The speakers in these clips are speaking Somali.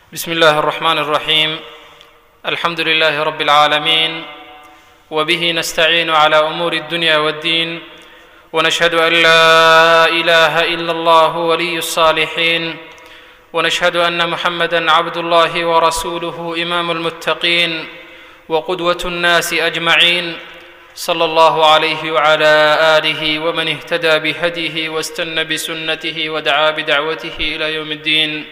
بسم الله الرحمن الرحيم. الحمد لله رب العالمين، وبه نستعين على أمور الدنيا والدين، ونشهد أن لا إله إلا الله ولي الصالحين، ونشهد أن محمدًا عبد الله ورسوله إمام المتقين وقدوة الناس أجمعين، صلى الله عليه وعلى آله ومن اهتدى بهديه واستنى بسنته ودعا بدعوته إلى يوم الدين.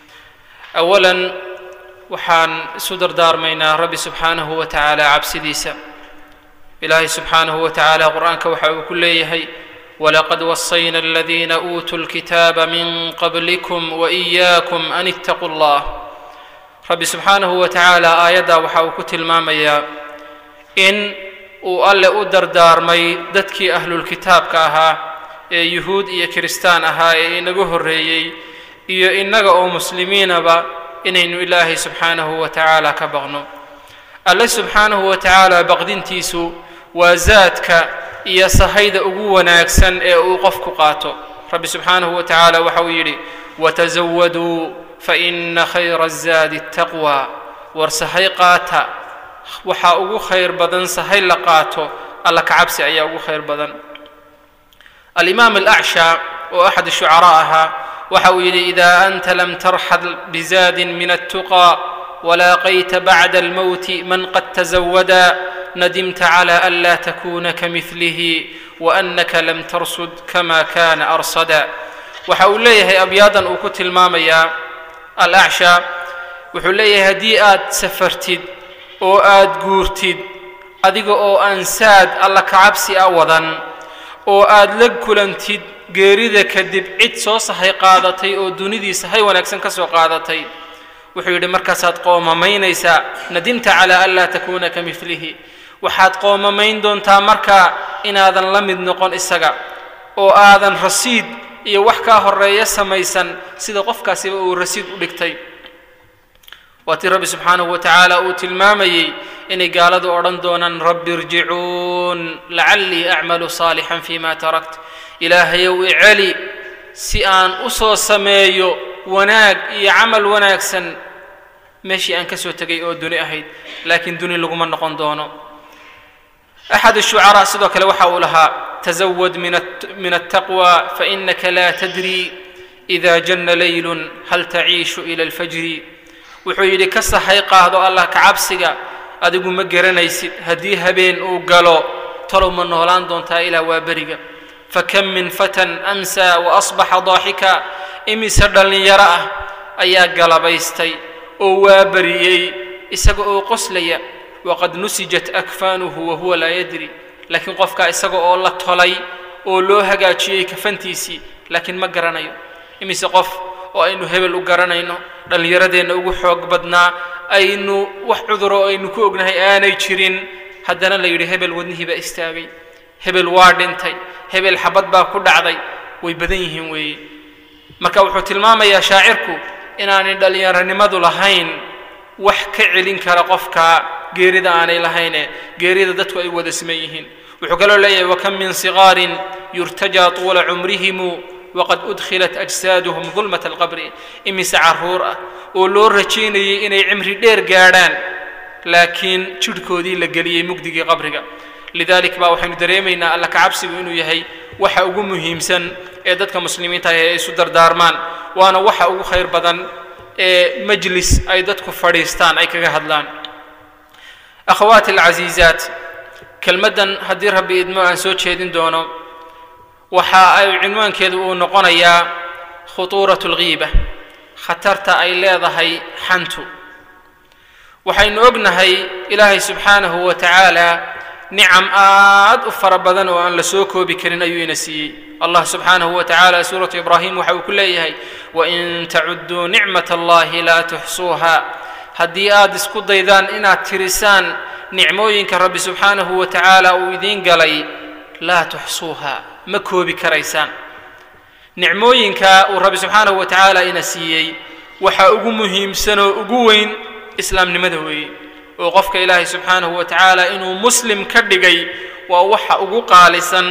أولاً waxaan isu dardaarmaynaa rabbi subxaanahu wa tacaala cabsidiisa. ilaahay subxaanahu wa tacaala qur'aanka waxa uu ku leeyahay walaqad wasayna aladiina uutuu lkitaaba min qablikum waإiyaakum an ittaquu llah. rabbi subxaanahu wa tacaala aayaddaa waxa uu ku tilmaamayaa in uu alle u dardaarmay dadkii ahlulkitaabka ahaa ee yuhuud iyo kiristaan ahaa ee inaga horreeyey iyo innaga oo muslimiinaba inaynu ilaahay subxaanahu wa tacaala ka baqno. alle subxaanahu wa tacaala baqdintiisu waa zaadka iyo sahayda ugu wanaagsan ee uu qofku qaato. rabbi subxaanahu wa tacaala waxa uu yidhi watazawaduu faina khayra azaadi ataqwa. war sahay qaata, waxaa ugu khayr badan sahay la qaato alla kacabsi ayaa ugu khayr badan. alimaam alacsha oo axad shucaraa ahaa waxa uu yidhi idaa anta lam tarxad bizaadin min attuqaa walaaqayta bacda almowti man qad tazawada nadimta cala an laa takuuna kamilihi waannaka lam tarsud kama kana arsada. waxa uu leeyahay abyaadan uu ku tilmaamayaa alacsha, wuxuu leeyahay haddii aad safartid oo aad guurtid adiga oo aan saad alla kacabsi a wadan oo aad la kulantid geerida kadib cid soo sahay qaadatay oo dunidii sahay wanaagsan ka soo qaadatay, wuxuu yidhi markaasaad qoomamaynaysaa nadimta calaa an laa takuuna kamilihi. waxaad qoomamayn doontaa markaa inaadan la mid noqon isaga oo aadan rasiid iyo wax kaa horreeya samaysan sida qofkaasiba uu rasiid u dhigtay. waatii rabbi subxaanahu wa tacaala uu tilmaamayey inay gaaladu odhan doonaan rabbi irjicuun lacallii acmalu saalixan fima tarakt. ilaahayow iceli si aan u soo sameeyo wanaag iyo camal wanaagsan meeshii aan ka soo tegay oo duni ahayd, laakiin duni laguma noqon doono. axad shucaraa sidoo kale waxa uu lahaa tazawad min attaqwa fainaka laa tadri ida janna laylun hal taciishu ila alfajri. wuxuu yidhi ka sahay qaado allah kacabsiga, adigu ma garanaysid haddii habeen uu galo talow ma noolaan doontaa ilaa waa beriga. fakam min fatan amsaa waasbaxa daaxika. imise dhallinyaro ah ayaa galabaystay oo waa beriyey isaga oo qoslaya waqad nusijat akfaanuhu wahuwa laa yadri. laakiin qofkaa isaga oo la tolay oo loo hagaajiyey kafantiisii laakiin ma garanayo. imise qof oo aynu hebel u garanayno, dhallinyaradeenna ugu xoog badnaa, aynu wax cuduro oo aynu ku ognahay aanay jirin, haddana la yidhi hebel wadnihii baa istaagay, hebel waa dhintay, hebel xabad baa ku dhacday. way badan yihiin weeye. marka wuxuu tilmaamayaa shaacirku inaanay dhallinyaronimadu lahayn wax ka celin kara qofka geerida aanay lahayne geerida dadku ay wada siman yihiin. wuxuu kaloo leeyahay wakam min sigaarin yurtajaa tuula cumrihimu waqad udkhilat ajsaaduhum dulmata alqabri. imise carruur ah oo loo rajaynayay inay cimri dheer gaadhaan laakiin jidhkoodii la geliyey mugdigii qabriga. lidalik baa waxaynu dareemaynaa alla kacabsigu inuu yahay waxa ugu muhiimsan ee dadka muslimiinta ah ay isu dardaarmaan, waana waxa ugu khayr badan ee majlis ay dadku fadhiistaan ay kaga hadlaan. akhawaati alcasiizaat, kelmaddan haddii rabbi idmo aan soo jeedin doono waxa ay cinwaankeedu uu noqonayaa khutuuratu alghiiba, khatarta ay leedahay xantu. waxaynu ognahay ilaahay subxaanahu wa tacaala nicam aad u fara badan oo aan la soo koobi karin ayuu ina siiyey. allah subxaanahu wa tacaala suuratu ibraahim waxa uu ku leeyahay wain tacudduu nicmat allahi laa tuxsuuha. haddii aad isku daydaan inaad tirisaan nicmooyinka rabbi subxaanahu wa tacaala uu idiin galay laa tuxsuuha, ma koobi karaysaan. nicmooyinka uu rabbi subxaanahu wa tacaala ina siiyey waxa ugu muhiimsanoo ugu weyn islaamnimada weeye, oo qofka ilaahay subxaanahu wa tacaala inuu muslim ka dhigay waa waxa ugu qaalisan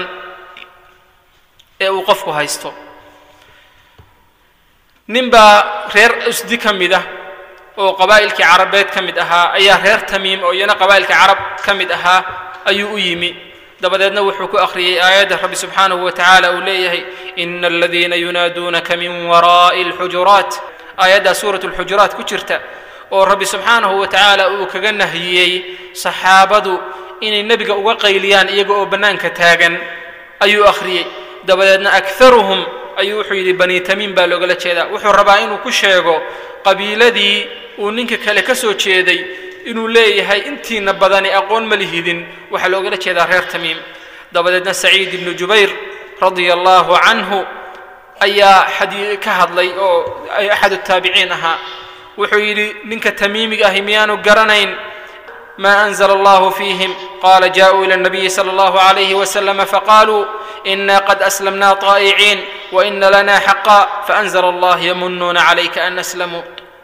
ee uu qofku haysto. ninbaa reer usdi ka mid ah oo qabaa'ilkii carabeed ka mid ahaa ayaa reer tamiim oo iyana qabaa'ilka carab ka mid ahaa ayuu u yimi dabadeedna wuxuu ku akhriyey aayadda rabbi subxaanahu wa tacaala uu leeyahay ina aladiina yunaaduunaka min waraa'i alxujuraat aayaddaa suuratu alxujuraat ku jirta oo rabbi subxaanahu wa tacaala uu kaga nahiyey saxaabadu inay nebiga uga qayliyaan iyaga oo bannaanka taagan ayuu akhriyey dabadeedna akaruhum ayuu wuxuu yidhi bani tamiim baa loogala jeedaa wuxuu rabaa inuu ku sheego qabiiladii uu ninka kale ka soo jeeday inuu leeyahay intiina badani aqoon ma lihidin waxaa loogala jeedaa reer tamiim dabadeedna saciid ibnu jubayr radia allahu canhu ayaa ka hadlay oo axadu taabiciin ahaa wuxuu yidhi ninka tamiimiga ahi miyaanu garanayn ما أنزل الله فيهم قال جاءوا إلى النبي صلى الله عليه وسلم فقالوا إنا قد أسلمنا طائعين وإن لنا حقا فأنزل الله يمنون عليك أن أسلموا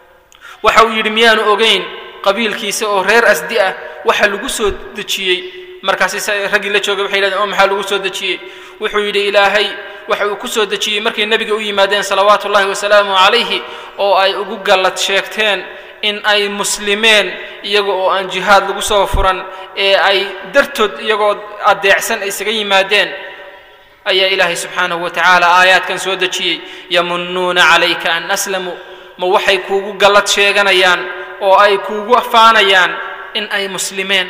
وحو يرميان أوغين قبيل كيسة أو رير أسدئة وحلقوا سود دجيي مركاسي رجل لجوغ بحيلان أم حلقوا سود دجيي وحو يدي إلهي وحو كسود دجيي مركي النبي أوي مادين صلوات الله وسلامه عليه أو أي أقلت شيكتين in ay muslimeen iyaga oo aan jihaad lagu soo furan ee ay dartood iyagoo adeecsan isaga yimaadeen ayaa ilaahay subxaanahu wa tacaala aayaadkan soo dejiyey yamunnuuna calayka an aslamu ma waxay kuugu gallad sheeganayaan oo ay kuugu afaanayaan in ay muslimeen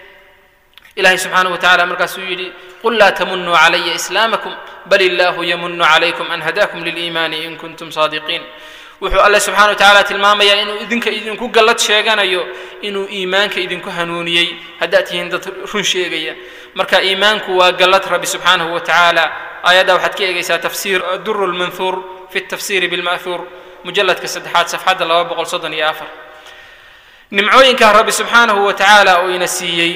ilaahay subxaanahu wa tacaala markaasuu yidhi qul laa tamunnuu calaya islaamakum bal illaahu yamunnu calaykum an hadaakum liliimaani in kuntum saadiqiin wuxuu alle subxaana wa tacaala tilmaamayaa inuu idinku gallad sheeganayo inuu iimaanka idinku hanuuniyey haddaad tihiin dad run sheegaya marka iimaanku waa gallad rabbi subxaanahu wa tacaala aayaddaa waxaad ka eegaysaa tafsiir duru lmanhuur fi tafsiiri bilma'huur mujalladka 3 safxadda 234 nimcooyinkaa rabbi subxaanahu wa tacaala uu ina siiyey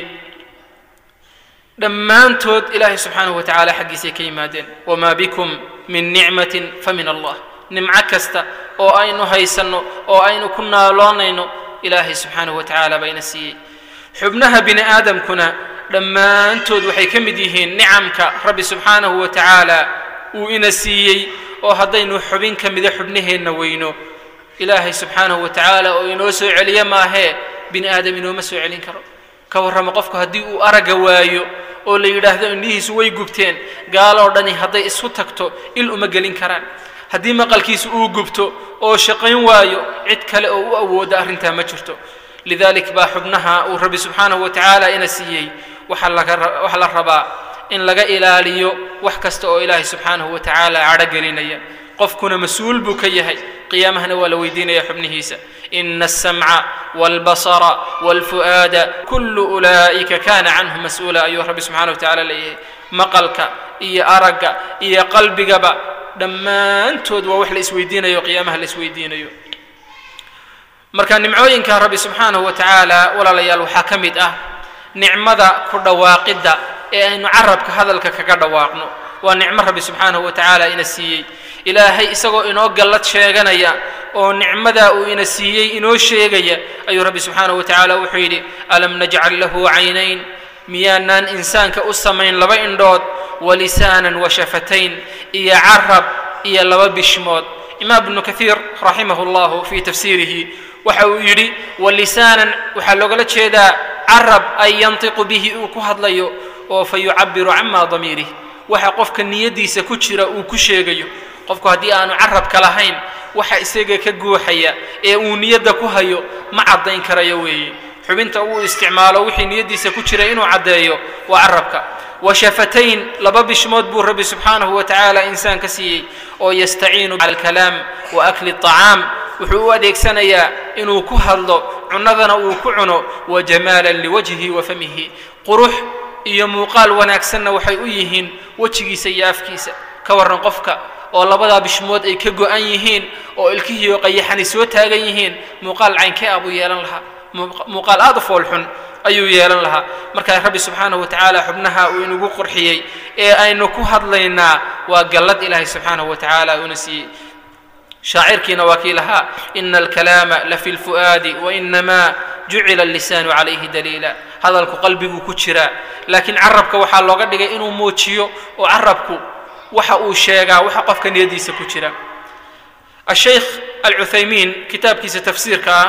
dhammaantood ilaahay subxaanahu wa tacaala xaggiisay ka yimaadeen wamaa bikum min nicmatin fa min allah nimco kasta oo aynu haysanno oo aynu ku naaloonayno ilaahay subxaanahu wa tacaala baa ina siiyey xubnaha bini aadamkuna dhammaantood waxay ka mid yihiin nicamka rabbi subxaanahu wa tacaala uu ina siiyey oo haddaynu xubin ka mida xubnaheenna weyno ilaahay subxaanahu wa tacaala oo inoo soo celiyo maahee bini aadam inooma soo celin karo ka warrama qofku haddii uu aragga waayo oo la yidhaahdo indhihiisu way gubteen gaaloo dhani hadday isku tagto il uma gelin karaan haddii maqalkiisu uu gubto oo shaqayn waayo cid kale oo u awooda arrintaa ma jirto lidalik baa xubnaha uu rabbi subxaanahu wa tacaala ina siiyey waxaa la rabaa in laga ilaaliyo wax kasta oo ilaahay subxaanahu wa tacaala cadho gelinaya qofkuna mas-uul buu ka yahay qiyaamahana waa la weydiinaya xubnihiisa ina aلsamca wاlbasara wاlfu'aada kullu ulaa'ika kana canhu mas-uula ayuu rabbi subxaanahu wa tacaala leeyahay maqalka iyo aragga iyo qalbigaba dhammaantood waa wax la isweydiinayo qiyaamaha la isweydiinayo marka nimcooyinka rabbi subxaanahu wa tacaala walaalayaal waxaa ka mid ah nicmada ku dhawaaqidda ee aynu carabka hadalka kaga dhawaaqno waa nicmo rabbi subxaanahu wa tacaala ina siiyey ilaahay isagoo inoo gallad sheeganaya oo nicmadaa uu ina siiyey inoo sheegaya ayuu rabbi subxaanahu wa tacaala wuxuu yidhi alam najcal lahu caynayn miyaanaan insaanka u samayn laba indhood walisaanan washafatayn iyo carab iyo laba bishmood imaam ibnu kathiir raximahu llahu fii tafsiirihi waxa uu yidhi walisaanan waxaa loogala jeedaa carab ay yantiqu bihi uu ku hadlayo oo fa yucabiru cama damiirih waxa qofka niyadiisa ku jira uu ku sheegayo qofku haddii aanu carabka lahayn waxa isaga ka guuxaya ee uu niyadda ku hayo ma caddayn karayo weeye xubinta uu isticmaalo wixii niyadiisa ku jira inuu caddeeyo waa carabka washafatayn laba bishmood buu rabbi subxaanahu wa tacaala insaan ka siiyey oo yastaciinu cala alkalaam wa akli aطacaam wuxuu u adeegsanayaa inuu ku hadlo cunadana uu ku cuno wa jamaalan liwajhihi wa famihi qurux iyo muuqaal wanaagsanna waxay u yihiin wejigiisa iyo afkiisa ka warran qofka oo labadaa bishmood ay ka go'an yihiin oo ilkihiiyo qayaxani soo taagan yihiin muuqaal caynkee ah buu yeelan lahaa muuqaal aad u foolxun ayuu yeelan lahaa markaa rabbi subxaanahu wa tacaala xubnaha uu inagu qurxiyey ee aynu ku hadlaynaa waa gallad ilaahay subxaanahu wa tacaala una siiyey shaacirkiina waa kii lahaa ina alkalaama lafi lfu'aadi wainamaa jucila allisaanu calayhi daliila hadalku qalbiguu ku jiraa laakiin carabka waxaa looga dhigay inuu muujiyo oo carabku waxa uu sheegaa waxa qofka niyadiisa ku jira الشيخ العثيمين كتاب كيس تفسير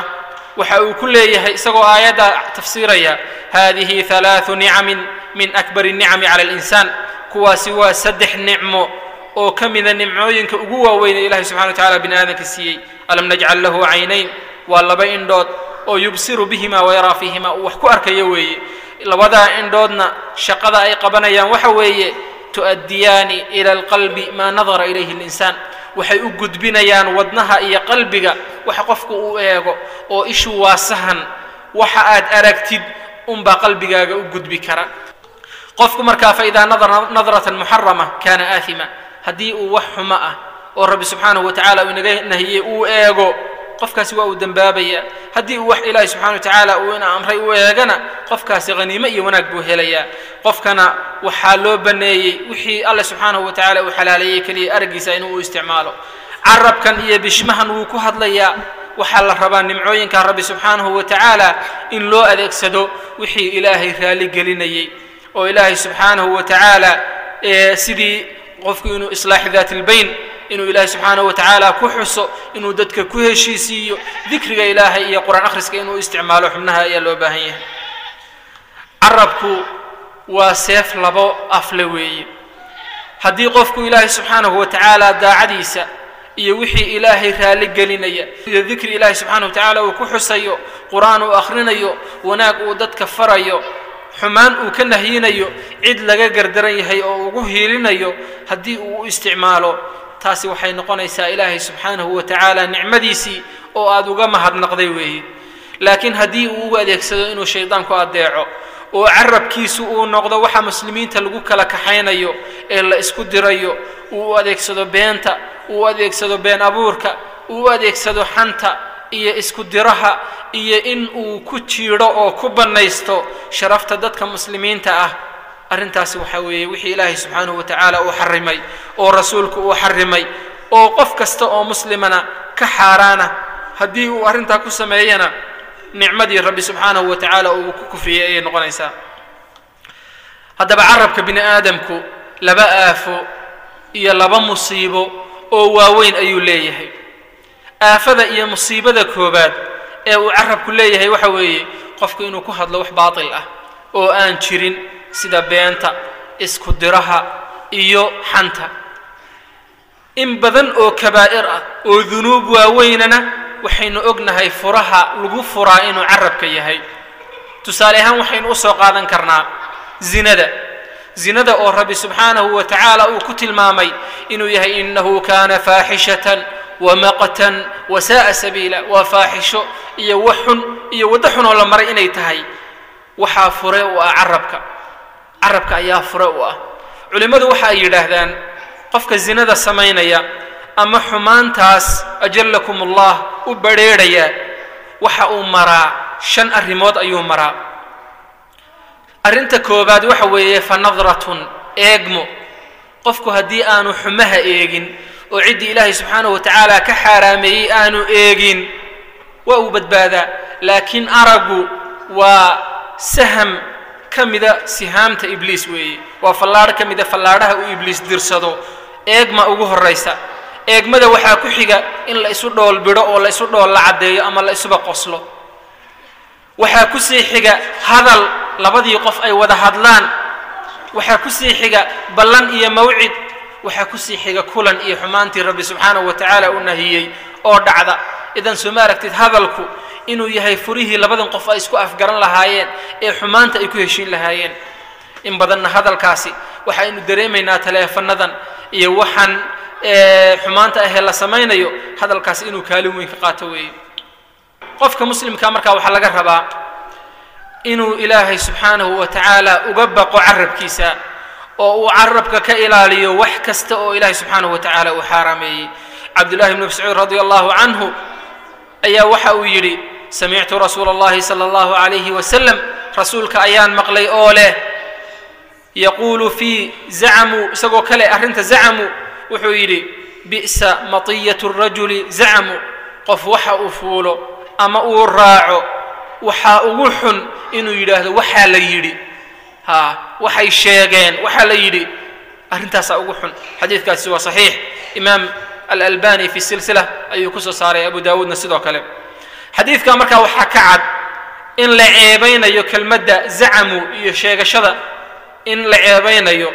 وحاو كل يسقو آيات تفسيريا هذه 3 نعم من أكبر النعم على الإنسان كوا سوى سدح نعمه أو كم من النعمين كأجوا وين إله سبحانه وتعالى بن آدم كسي ألم نجعل له عينين والله بين دوت أو يبصر بهما ويرى فيهما وحكو أركيوي لوضع إن دودنا شقضا أي قبنا وحوي تؤديان إلى القلب ما نظر إليه الإنسان waxay u gudbinayaan wadnaha iyo qalbiga waxa qofku uu eego oo ishu waasahan waxa aad aragtid ba qalbigaaga u gudbi kara qofku marka fa ida nadara nadratan muharrama kana athima hadii uu wax xuma ah oo rabbi subhanahu wa ta'ala uu naga nahiyay uu eego qofkaasi waa uu dambaabaya hadii uu wax ilaahay subhanahu wa ta'ala uu ina amray uu eegana qofkaasi qaniimo iyo wanaag buu helaya qofkana waxa loo baneeyay wixii Allah subhanahu wa ta'ala uu xalaalayay kaliya argiisa inuu isticmaalo arabkan iyo bishmahan uu ku hadlaya waxa la rabaa nimcooyinka rabbi subhanahu wa ta'ala in loo adeegsado wixii ilaahay raali gelinayay oo ilaahay subhanahu wa ta'ala sidii qofku inuu islaax dhaatil bayn inuu ilaahay subhanahu wa ta'ala ku xuso inuu dadka ku heshiisiyo dhikriga ilaahay iyo quraan akhriska inuu isticmaalo xubnaha ayaa loo baahan yahay arabku waa seef labo afle weeye haddii qofku ilaahay subhanahu wa ta'ala daacadiisa iyo wixii ilaahay raali gelinaya iyo dhikri ilaahay subhanahu wa ta'ala uu ku xusayo quraan uu akhrinayo wanaag uu dadka farayo xumaan uu ka nahyinayo cid laga gardaran yahay oo ugu hiilinayo haddii uu isticmaalo taasi waxay noqonaysaa ilaahay subhanahu wa ta'ala nicmadiisi oo aad uga mahadnaqday weeye laakiin haddii uu adeegsado inuu shaydaanku adeeco oo carabkiisu uu noqdo waxa muslimiinta lagu kala kaxaynayo ee la isku dirayo uu adeegsado beenta uu adeegsado been abuurka uu adeegsado xanta iyo isku diraha iyo in uu ku jiiro oo ku banaysto sharafta dadka muslimiinta ah arintaasi waxa weeye wixii ilaahay subhanahu wa ta'ala uu xarimay oo rasuulku uu xarimay oo qof kasta oo muslimana ka xaaraana hadii uu arinta ku sameeyana nicmadii rabbi subhanahu wa ta'ala uu ku kufiyay ay noqonaysaa hadaba carabka bini aadamku laba aafo iyo laba musiibo oo waaweyn ayuu leeyahay aafada iyo musiibada koobaad ee uu carabku leeyahay waxa weeye qofku inuu ku hadlo wax baatil ah oo aan jirin sida beenta isku diraha iyo xanta in badan oo kabaa'ir ah oo dunuub waaweynana waxaynu ognahay furaha lagu furaa inuu carabka yahay tusaale ahaan waxaynu u soo qaadan karnaa zinada oo rabbi subhanahu wa ta'ala uu ku tilmaamay inuu yahay innahu kana faahishatan wa maqtan wa sa'a sabila wa faahisho iyo waxun iyo wadaxun oo la maray inay tahay waxa fure oo carabka ayaa fure oo ah culimadu waxa ay yiraahdaan qofka zinada sameynaya ama xumaantaas ajallakumullah u bareeraya waxa uu maraa 5 arimood ayuu maraa arinta koobaad waxa weeye fa nadratun eegmo qofku hadii aanu xumaha eegin oo cid ilaahay subhanahu wa ta'ala ka xaraameeyay aanu eegin waa uu badbaadaa laakiin aragu waa saham kamida sihaamta ibliis weeye waa fallaar kamida fallaaraha uu ibliis dirsado eegma ugu horeysa eegmada waxa ku xiga in la isu dhool biro oo la isu dhool la cadeeyo ama la isuba qoslo waxa ku sii xiga hadal labadii qof ay wada hadlaan waxa ku sii xiga ballan iyo mawcid waxa ku sii xiga kulan iyo xumaantii rabbi subhanahu wa ta'ala uu nahiyay oo dhacda idan soo maaragtid hadalku inuu yahay furihi labadan qof ay isku afgaran lahaayeen ee xumaanta ay ku heshiin lahaayeen in badanna hadalkaasi waxa aynu dareemaynaa taleefanadan iyo waxan xumaanta ah la sameeynayo hadalkaasi inuu kaalin weyn ka qaato weey qofka muslimka marka waxa laga rabaa inuu ilaahay subhanahu wa ta'ala uga baqo carabkiisa oo uu carabka ka ilaaliyo wax kasta oo ilaahay subhanahu wa ta'ala uu xaraameeyay abdullah ibn mas'ud radiyallahu anhu ayaa waxa uu yiri sami'tu rasuulallahi sallallahu alayhi wa sallam rasuulka ayaan maqlay oo leh yaqulu fi za'amu isagoo kale arinta za'amu wuxuu yiri bi'sa matiyatu ar-rajuli za'amu qof waxa uu fuulo ama uu raaco waxa ugu xun inuu yiraahdo waxa la yiri waxay sheegeen waxa la yiri arintaas ugu xun xadiiskaasi waa sahih imam al-albani fi silsila ayuu ku soo saaray abu daawudna sidoo kale حديث كان مركا وحكعد إن لعيبين يو كلمة زعموا يشيغ شذا إن لعيبين يو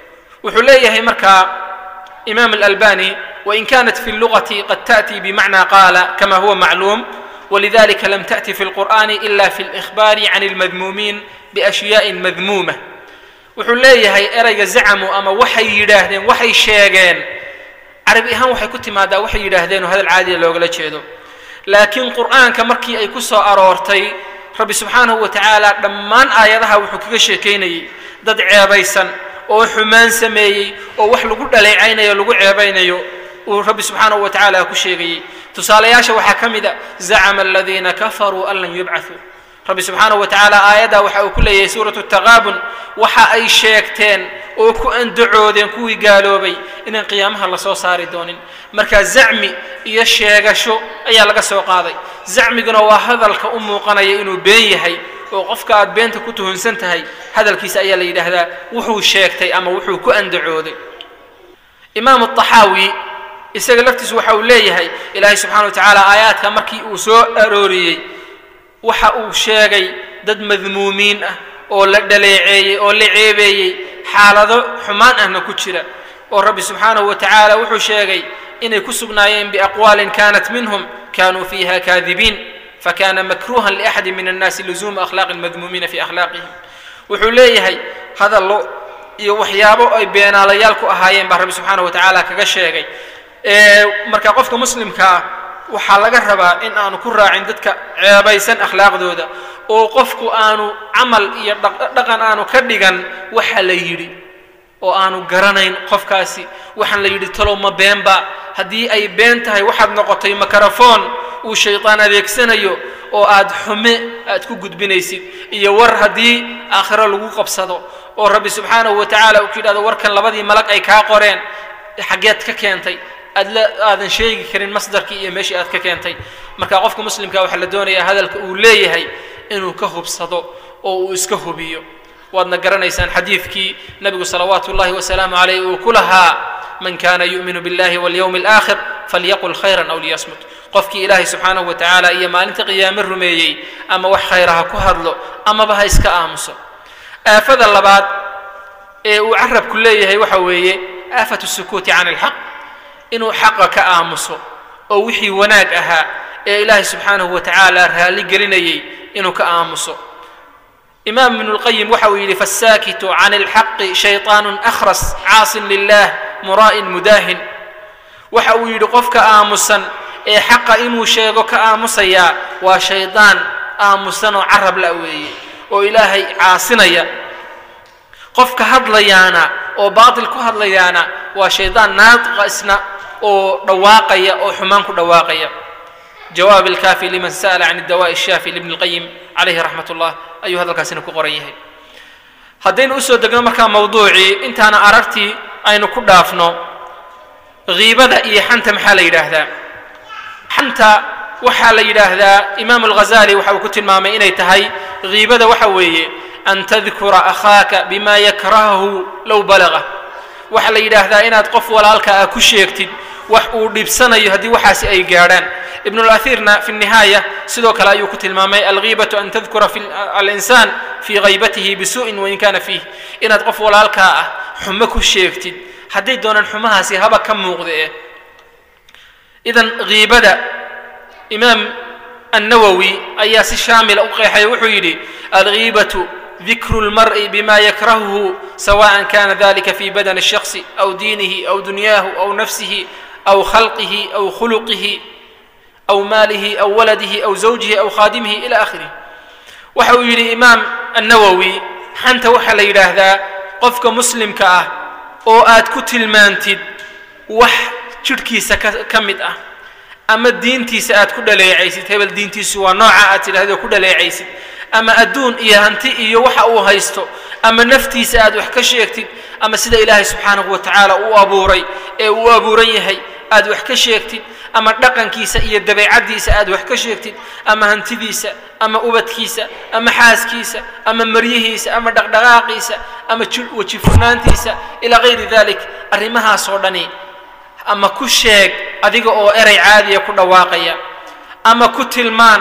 وحليه مركا إمام الألباني وإن كانت في اللغة قد تأتي بمعنى قال كما هو معلوم ولذلك لم تأتي في القرآن إلا في الإخبار عن المذمومين بأشياء مذمومة وحليه هي أرى زعموا أما وحي يراهدين وحي شيغين عربي أهم وحي كنت ماذا وحي يراهدين وهذا العادي اللي أقول لك لكن قرآن كمركي أي كسو أرورتي ربي سبحانه وتعالى لما آياتها وحكي شيكيني ضد عيبيسا oo xumaan sameeyay oo wax lagu dhaleecaynayo lagu ceebaynayo oo rabbi subhanahu wa ta'ala ku sheegay tusaalayaasha waxa kamida za'ama alladheena kafaru an lan yub'athu rabbi subhanahu wa ta'ala aayada waxa uu ku leeyahay suuratu at-taghabun waxa ay sheegteen oo ku andacoodeen kuwii gaaloobay in qiyaamaha la soo saari doonin marka za'mi iyo sheegasho ayaa laga soo qaaday za'miguna waa hadalka u muuqanaya inuu been yahay oo qofka aad beenta ku tuhunsan tahay hadalkiisa ayaa la yiraahdaa wuxuu sheegtay ama wuxuu ku andacooday imaam at-tahawi isaga laftiisu waxa uu leeyahay ilaahay subhanahu wa ta'ala aayaadka markii uu soo arooriyay waxa uu sheegay dad madmuumiin ah oo la dhaleeceeyay oo la ceebeeyay xaalado xumaan ahna ku jira oo rabbi subhanahu wa ta'ala wuxuu sheegay inay ku sugnaayeen bi aqwalin kanat minhum kanu fiha kadhibin فكان مكروها لأحد من الناس لزوم أخلاق المذمومين في أخلاقهم وحليه هذا الله وحيابه أي بين عليالك أهايين برب سبحانه وتعالى كجشيء مركا قفك مسلم كا وحلقة ربا إن أنا كرة عندك عبيسن أخلاق ذودا وقفك أنا عمل يدقن أنا كدقن وحليري وأنا قرنين قفكاسي وحليري تلو ما بينبا هدي أي بينتهي واحد نقطي ميكروفون والشيطان adeegsanayo oo aad xume aad ku gudbinaysid iyo war hadii aakhira lagu qabsado oo rabbi subhanahu wa ta'ala uu kidado warkan labadii malag ay ka qoreen xageed ka keentay aadan sheegi karin masdarkii iyo meeshii aad ka keentay marka qofka muslimka waxa la doonayaa hadalka uu leeyahay inuu ka hubsado oo uu iska hubiyo waadna garanaysaan xadiidkii nabiga sallallahu alayhi wa sallam alayhi wa kullaha man kana yu'minu billahi wal yawmil aakhir falyaqul khayran aw liyasmut qofkii ilaahay subhanahu wa ta'ala iyo maalinta qiyaamada rumeeyay ama wax khayraha ku hadlo ama ba iska aamuso aafada labaad ee uu arab ku leeyahay waxa weeye aafatu sukuuti aan alhaq inuu xaqa ka aamuso oo wixii wanaag ahaa ee ilaahay subhanahu wa ta'ala raali gelinayay inuu ka aamuso imaam ibn al-qayyim waxa uu yiri fasaakitu aan alhaq shaytaan akhras aasin lillah mura'in mudahin waxa uu yiri qofka aamusan ee xaqa inuu sheego ka aamusaya waa shaydaan aamusan oo carab la weeyay oo ilaahay caasinaya qofka hadlayana oo baatil ku hadlayana waa shaydaan naatiqa isna oo dhawaaqaya oo xumaan ku dhawaaqaya jawaab al-kafi liman sa'ala 'an ad-dawa' ash-shafi ibn al-qayyim alayhi rahmatullah ayu hadal kaasina ku qoran yahay hadaynu soo degno marka mawduuci intaana aragti aynu ku dhaafno ghiibada iyo xanta maxaa la yiraahdaa xanta waxa la yiraahdaa imaam al-ghazali waxa uu ku tilmaamay inay tahay ghiibada waxa weeye an tadhkura akhaka bima yakrahu law balagha waxa la yiraahdaa inaad qof walaalka ku sheegtid wax uu dhibsanayo hadii waxaasi ay gaaraan ibn al-athirna fi an-nihaya sidoo kale ayuu ku tilmaamay al-ghibatu an tadhkura fi al-insan fi ghaibatihi bisu'in wa in kana fihi inaad qof walaalka xumo ku sheegtid hadii doonan xumahaasi haba ka muuqdee idan ghiibada imam an-nawawi ayaa si shaamil u qeexay wuxuu yiri al-ghibatu ذكر المرء بما يكرهه سواء كان ذلك في بدن الشخص أو دينه أو دنياه أو نفسه أو خلقه أو خلقه أو ماله أو ولده أو زوجه أو خادمه إلى آخره وحوي الإمام النووي حنت وحل إلى هذا قفك مسلم كأه أو آت كتل مانتد وح شركي كمد أما الدين تيسات كل لا يعيسد هبل الدين تيسوا نوع آت هذا كل لا يعيسد أما أدون إيه أنت إيه وح أو هيستو أما نفتي سأد وحكش يكتب أما سيد الله سبحانه وتعالى وأبوري وأبوري هي أد وحكش يكتب أما دقن كيسة إيه الدبي عدي سأد وحكش يكتب أما هنتي ديسة أما أبد كيسة أما حاس كيسة أما مريهيسة أما دقدقاقيسة أما وشفنان تيسة إلى غير ذلك أرمها صورني أما كشيك أديك أو إري عادي يكون واقعيا ama ku tilmaan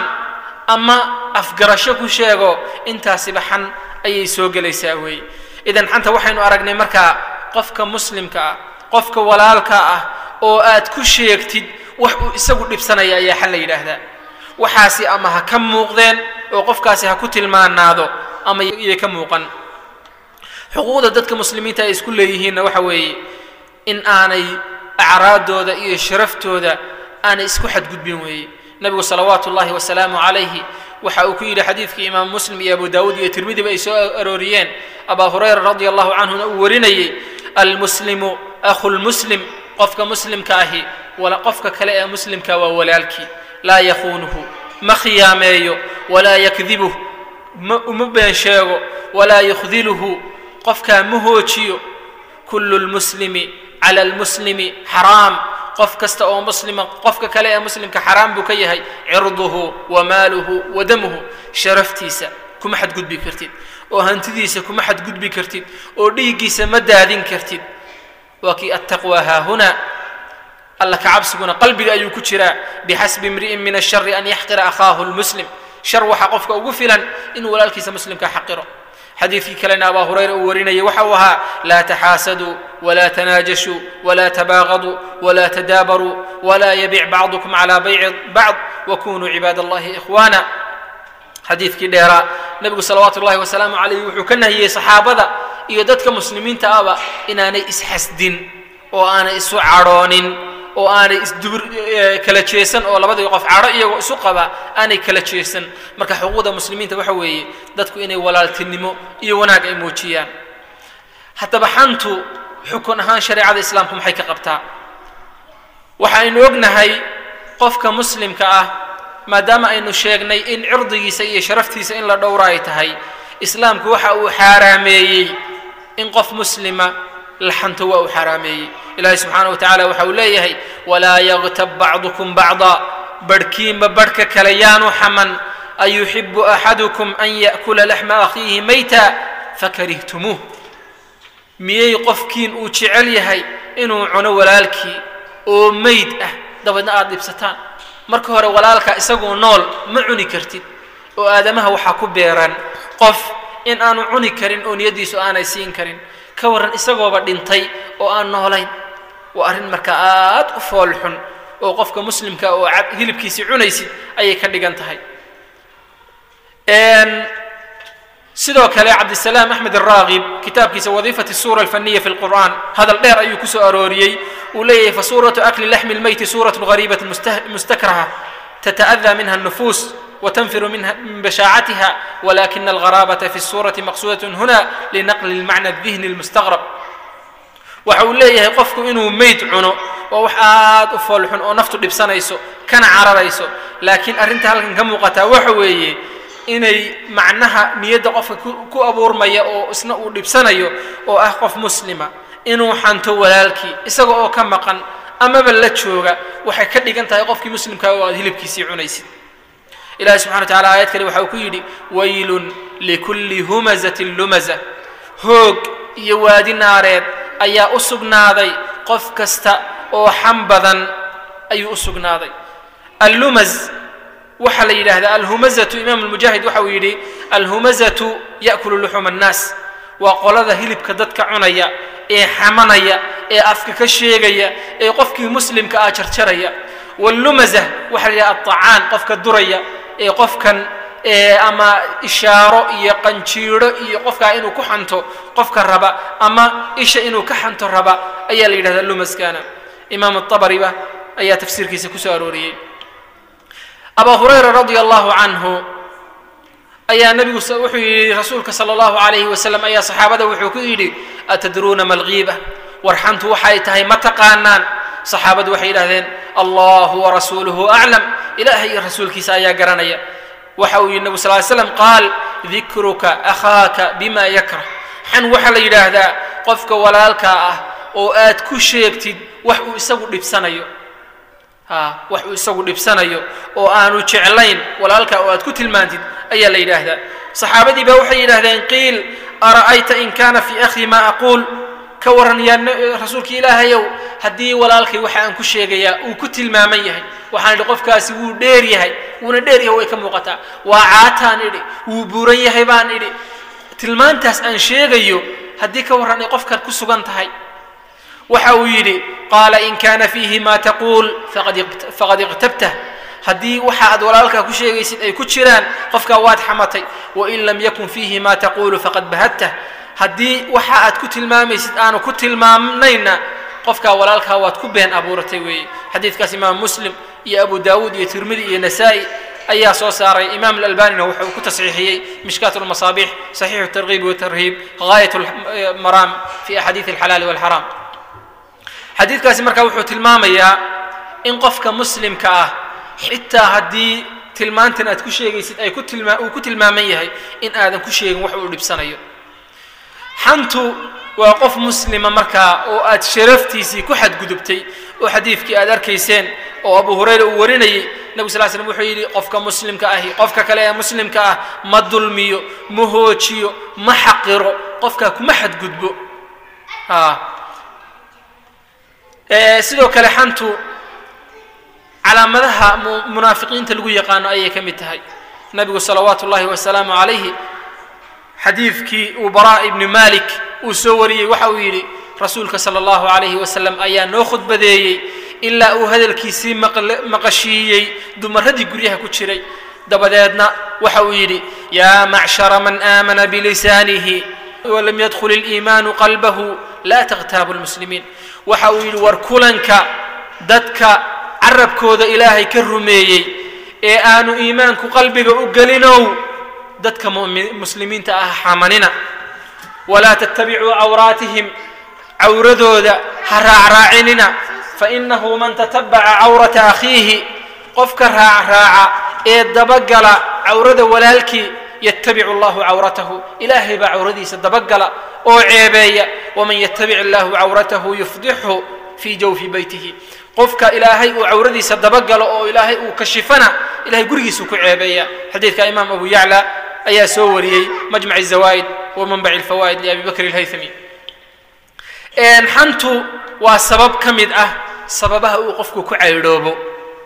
ama afgarasho ku sheego intaasiba xan ayay soo gelaysaa weeye idan xanta waxaynu aragnay markaa qofka muslimka ah qofka walaalka ah oo aad ku sheegtid wax uu isagu dhibsanaya ayaa xal la yidhaahdaa waxaasi ama ha ka muuqdeen oo qofkaasi ha ku tilmaanaado ama iyo ka muuqan xuquuqda dadka muslimiinta ay isku leeyihiinna waxa weeye in aanay acraadooda iyo sharaftooda aanay isku xadgudbin weeye nabigu salawaatu ullahi wasalaamu calayhi waxa uu ku yidhi xadiidkii imaam muslim iyo abu daawuud iyo tirmidiba ay soo arooriyeen abaa hurayra radia allahu canhuna uu warinayey almuslimu akhu lmuslim qofka muslimka ahi qofka kale ee muslimka waa walaalkii laa yakhuunuhu ma khiyaameeyo walaa yakdibuh uma been sheego walaa yukhdiluhu qofkaa ma hoojiyo kullu lmuslimi cala almuslimi xaraam qof kasta oo muslima qofka kale ee muslimka xaraam buu ka yahay cirduhu wa maaluhu wa damuhu sharaftiisa kuma xadgudbi kartid oo hantidiisa kuma xadgudbi kartid oo dhiiggiisa ma daadin kartid waa kii attaqwa haahuna alla ka cabsiguna qalbiga ayuu ku jiraa bixasbi imri'in min ashari an yaxqira akhaahu lmuslim shar waxa qofka ugu filan inuu walaalkiisa muslimka xaqiro xadiidkii kalena abaa hurayra uu warinayay waxa uu ahaa laa taxaasaduu walaa tanaajashuu walaa tabaaqaduu walaa tadaabaruu walaa yabic bacdukum calaa bayci bacd wakunuu cibaad allahi ikhwaana xadiidkii dheeraa nebigu salawaatu ullahi wasalaamu calayh wuxuu ka nahiyey saxaabada iyo dadka muslimiinta ahba inaanay isxasdin oo aanay isu cadhoonin oo aanay isdubur kala jeesan oo labadii qof cadho iyagoo isu qaba aanay kala jeesan marka xuquuqda muslimiinta waxa weeye dadku inay walaaltinimo iyo wanaag ay muujiyaan haddaba xantu xukun ahaan shareecada islaamku maxay ka qabtaa waxaynu ognahay qofka muslimka ah maadaama aynu sheegnay in cirdigiisa iyo sharaftiisa in la dhowra ay tahay islaamku waxa uu xaaraameeyey in qof muslima la xanto waa uu xaaraameeyey ilaahay subxaana wa tacaala waxa uu leeyahay walaa yagtab bacdukum bacda barhkiinba barhka kale yaanu xaman ayuxibu axadukum an ya'kula laxma akhiihi mayta fakarihtumuuh miyay qofkiin uu jecel yahay inuu cuno walaalkii oo mayd ah dabeedna aad dhibsataan marka hore walaalka isagoo nool ma cuni kartid oo aadamaha waxaa ku beeran qof in aanu cuni karin oo niyadiisu aanay siin karin ka waran isagooba dhintay oo aan noolayn waa arrin marka aad u fool xun oo qofka muslimka oo hilibkiisii cunaysid ayay ka dhigan tahay sidoo kale cabdisalaam axmed araagib kitaabkiisa wadiifati suura alfaniya fi lqur'aan hadal dheer ayuu ku soo arooriyey uu leeyahay fasuuratu akli laxmi lmeyti suuratu gariibat mustakraha tata'adaa minha الnufuus وتنفر منها من بشاعتها ولكن الغرابة في الصورة مقصودة هنا لنقل المعنى الذهني المستغرب وحول ليه قفك إنه ميت عنو ووحاد أفولحن أو نفتو لبسانيسو كان عرريسو لكن أرنتها لكن كموقتا وحويه إني معناها نيد قفك كو أبور ميا أو إسناء لبسانيو أو أخف مسلمة إنه حانتو ولالكي إساقو أو كمقان أما بلتشوغا وحي كدي كانت قفك مسلم كاو هلبكيسي عنيسي إلهي سبحانه وتعالى آيات كلمة وحوكيدي ويل لكل همزة لمزة هوق يوادي ناريد أي أسق ناضي قف كستا أو حنبذا أي أسق ناضي اللمز وحل إله هذا الهمزة إمام المجاهد وحويدي الهمزة يأكل لحوم الناس وقال ذا هلب كدتك عنيا إيه حمنيا إيه أفكك الشيغيا إيه قفك مسلم كآشر شريا واللمزة وحل الطعان قفك الدريا ee qofkan ama ishaaro iyo qanjiiro iyo qofka inuu ku xanto qofka raba ama isha inuu ka xanto raba ayaa la yiraahdaa lumaskana imaam at-tabari ayaa tafsiirkiisa ku soo arooriyay abu hurayra radiyallahu anhu ayaa nabigu wuxuu yiri rasuulka sallallahu alayhi wasallam ayaa saxaabada wuxuu ku yiri atadruna mal ghiba warxantu waxay tahay ma taqaanaan saxaabadu waxay yiraahdeen allahu wa rasuluhu a'lam إلهي رسولك سايا قرانيا وحاوي النبي صلى الله عليه وسلم قال ذكرك أخاك بما يكره حن وحل إله ذا قفك ولالك أو آت كشيبتي وحو يسوي لبسانيو وحو يسوي لبسانيو أو آنو تشعلين ولالك أو آت كتل مانتد أي الإله ذا صحابتي بوحي إله ذا قيل أرأيت إن كان في أخي ما أقول كورن يا رسولك إله يو هدي ولالك وحي أن كشيبيا وكتل ما ميه waxaan idhi qofkaasi wuu dheer yahay wuuna dheer yahay way ka muuqataa waa caataan idhi wuu buuran yahay baan idhi tilmaantaas aan sheegayo haddii ka warran ay qofkan ku sugan tahay waxa uu yidhi qaala in kaana fiihi maa taquul faqad iqtabtah haddii waxa aad walaalkaa ku sheegaysid ay ku jiraan qofkaa waad xamatay wain lam yakun fiihi maa taquulu faqad bahadtah haddii waxa aad ku tilmaamaysid aanu ku tilmaamnayna qofkaa walaalkaa waad ku been abuuratay weeye xadiidkaas imaam muslim iyo abu daawuud iyo tirmidi iyo nasaa'i ayaa soo saaray imaam alalbanina wuxuu ku tasxiixiyey mishkaat almasaabiix saxiixu targhiib watarhiib gaayat almaraam fi axaadiid alxalaali walxaraam xadiidkaasi markaa wuxuu tilmaamayaa in qofka muslimka ah xitaa haddii tilmaantan aad ku sheegaysid ay uu ku tilmaaman yahay in aadan ku sheegin wax uu dhibsanayo xantu waa qof muslima markaa oo aad sharaftiisii ku xadgudubtay oo xadiidkii aad arkayseen oo abu hurayra uu warinayay nabigu sal slam wuxuu yidhi qofka muslimka ahi qofka kale ee muslimka ah ma dulmiyo ma hoojiyo ma xaqiro qofkaa kuma xadgudbo sidoo kale xantu calaamadaha munaafiqiinta lagu yaqaano ayay ka mid tahay nabigu salawaatu ullahi wasalaamu calayhi xadiidkii uu baraa ibni malik uu soo wariyey waxa uu yidhi rasuulka sala allahu calayhi wasalam ayaa noo khudbadeeyey ilaa uu hadalkiisii maqashiiyey dumaradii guryaha ku jiray dabadeedna waxa uu yidhi yaa macshara man aamana bilisaanihi walam yadkhul iliimaanu qalbahu laa takhtaabu lmuslimiin waxa uu yidhi war kulanka dadka carabkooda ilaahay ka rumeeyey ee aanu iimaanku qalbiga u gelinow dadka muslimiinta ah xamanina walaa tattabicuu cawraatihim cawradooda ha raacraacinina fainahu man tatabaca cawrata akhiihi qofka raacraaca ee dabagala cawrada walaalkii yattabicu allahu cawratahu ilaahay baa cawradiisa dabagala oo ceebeeya waman yattabic allahu cawratahu yufdixhu fii jawfi beytihi qofka ilaahay uu cawradiisa dabagalo oo ilaahay uu kashifana ilahay gurigiisuu ku ceebeeya xadiidka imaam abu yacla ayaa soo wariyey majmac الzawaa'id wa manbac اlfawaa'id liabi bakr اlhaythami xantu waa sabab ka mid ah sababaha uu qofku ku caydhoobo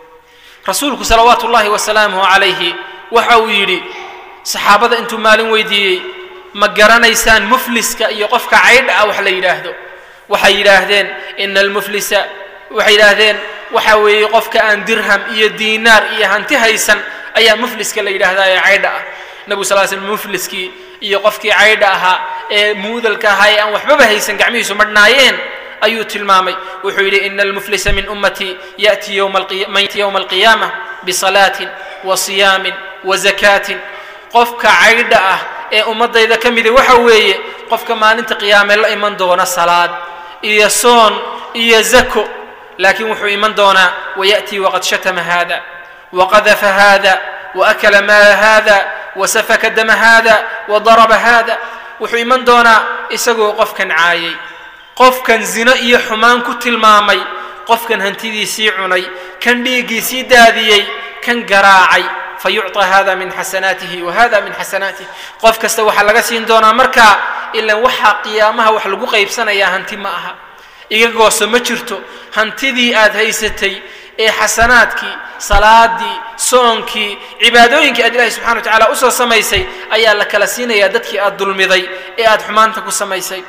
rasuulku salawaatu ullahi wasalaamuhu calayhi waxa uu yidhi saxaabada intuu maalin weydiiyey ma garanaysaan mufliska iyo qofka caydha ah wax la yidhaahdo waxay yidhaahdeen ina almuflisa waxay yidhaahdeen waxa weeye qofka aan dirham iyo diinaar iyo hanti haysan ayaa mufliska la yidhaahdaa ee caydha ah nabigu sal slam mufliskii iyo qofkii caydha ahaa ee muudalka ahaa ee aan waxbaba haysan gacmihiisu madhnaayeen ayuu tilmaamay wuxuu yidhi ina almuflisa min ummatii ya'ti yowma alqiyaama bisalaatin wa siyaamin wa zakaatin qofka caydha ah ee ummadayda ka midi waxa weeye qofka maalinta qiyaame la iman doona salaad iyo soon iyo zako laakiin wuxuu iman doonaa wayaأtii waqad shatama hada waqadafa hada waakala maala hada wasafaka dama hada wadaraba hada wuxuu iman doonaa isagoo qofkan caayay qofkan zino iyo xumaan ku tilmaamay qofkan hantidiisii cunay kan dhiiggiisii daadiyey kan garaacay fayucطى hada min xasanaatihi wahada min xasanaatihi qof kasta waxaa laga siin doonaa markaa ilan waxaa qiyaamaha wax lagu qaybsanayaa hanti ma aha iga gooso ma jirto hantidii aad haysatay ee xasanaadkii salaadii soonkii cibaadooyinkii aad ilaahay subxana wa tacala usoo samaysay ayaa la kala siinayaa dadkii aad dulmiday ee aad xumaanta ku samaysay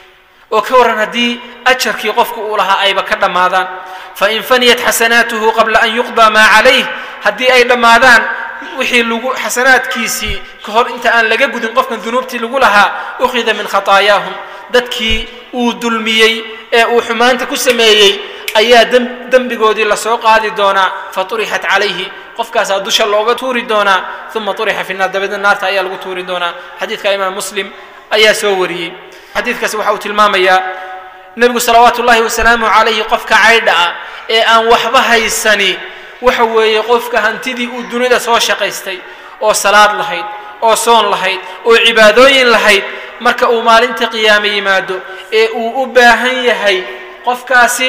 oo ka warran haddii ajarkii qofku uu lahaa ayba ka dhammaadaan fain faniyat xasanaatuhu qabla an yuqdaa maa calayh haddii ay dhammaadaan wixii lagu xasanaadkiisii ka hor inta aan laga gudin qofkan dunuubtii lagu lahaa ukhida min khataayaahum dadkii uu dulmiyey ee uu xumaanta ku sameeyey ayaa dembigoodii lasoo qaadi doonaa faطurixat calayhi qofkaasaa dusha looga tuuri doonaa uma طurixa fi naar dabeedna naarta ayaa lagu tuuri doonaa xadiidka imaam muslim ayaa soo wariyey xadiidkaasi waxa uu tilmaamayaa nebigu salawaatu ullahi wasalaamu calayhi qofka caydha ah ee aan waxba haysani waxa weeye qofka hantidii uu dunida soo shaqaystay oo salaad lahayd oo soon lahayd oo cibaadooyin lahayd marka uu maalinta qiyaame yimaado ee uu u baahan yahay qofkaasi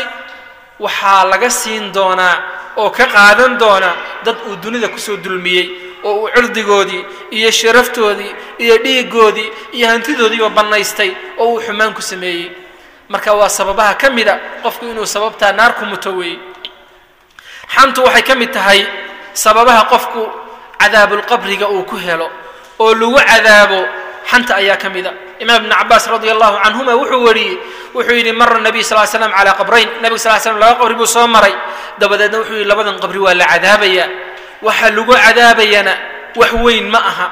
waxaa laga siin doonaa oo ka qaadan doona dad uu dunida kusoo dulmiyey oo uu cirdigoodii iyo sharaftoodii iyo dhiigoodii iyo hantidoodiiba bannaystay oo uu xumaan ku sameeyey marka waa sababaha ka mida qofku inuu sababtaa naar ku muto weeye xantu waxay ka mid tahay sababaha qofku cadaabul qabriga uu ku helo oo lagu cadaabo xanta ayaa ka mida imaam ibn cabbaas radiyallahu anhuma wuxuu yidhi mara nabiy sal slam calaa qabrayn nabiga sal slam laba qabri buu soo maray dabadeedna wuxuu yidhi labadan qabri waa la cadaabaya waxa lagu cadaabayana wax weyn ma aha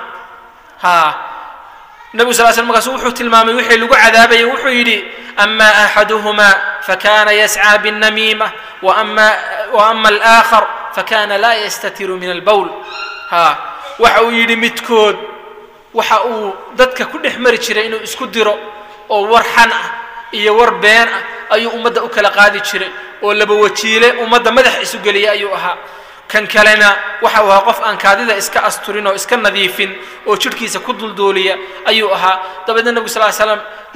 nabigu sal slam markaas wuxuu tilmaamay wixii lagu cadaabaya wuxuu yidhi ama axaduhuma fakana yascaa binnamiima وأما الآخر فكان لا يستتر من البول waxa uu yidhi midkood waxa uu dadka ku dhex mari jiray inuu isku diro oo war xan ah iyo war been ah ayuu ummadda u kala qaadi jiray oo laba wajiile ummadda madax isu geliya ayuu ahaa kan kalena waxa uu ahaa qof aan kaadida iska asturin oo iska nadiifin oo jidhkiisa ku dulduuliya ayuu ahaa dabadeedna nabigu sal slam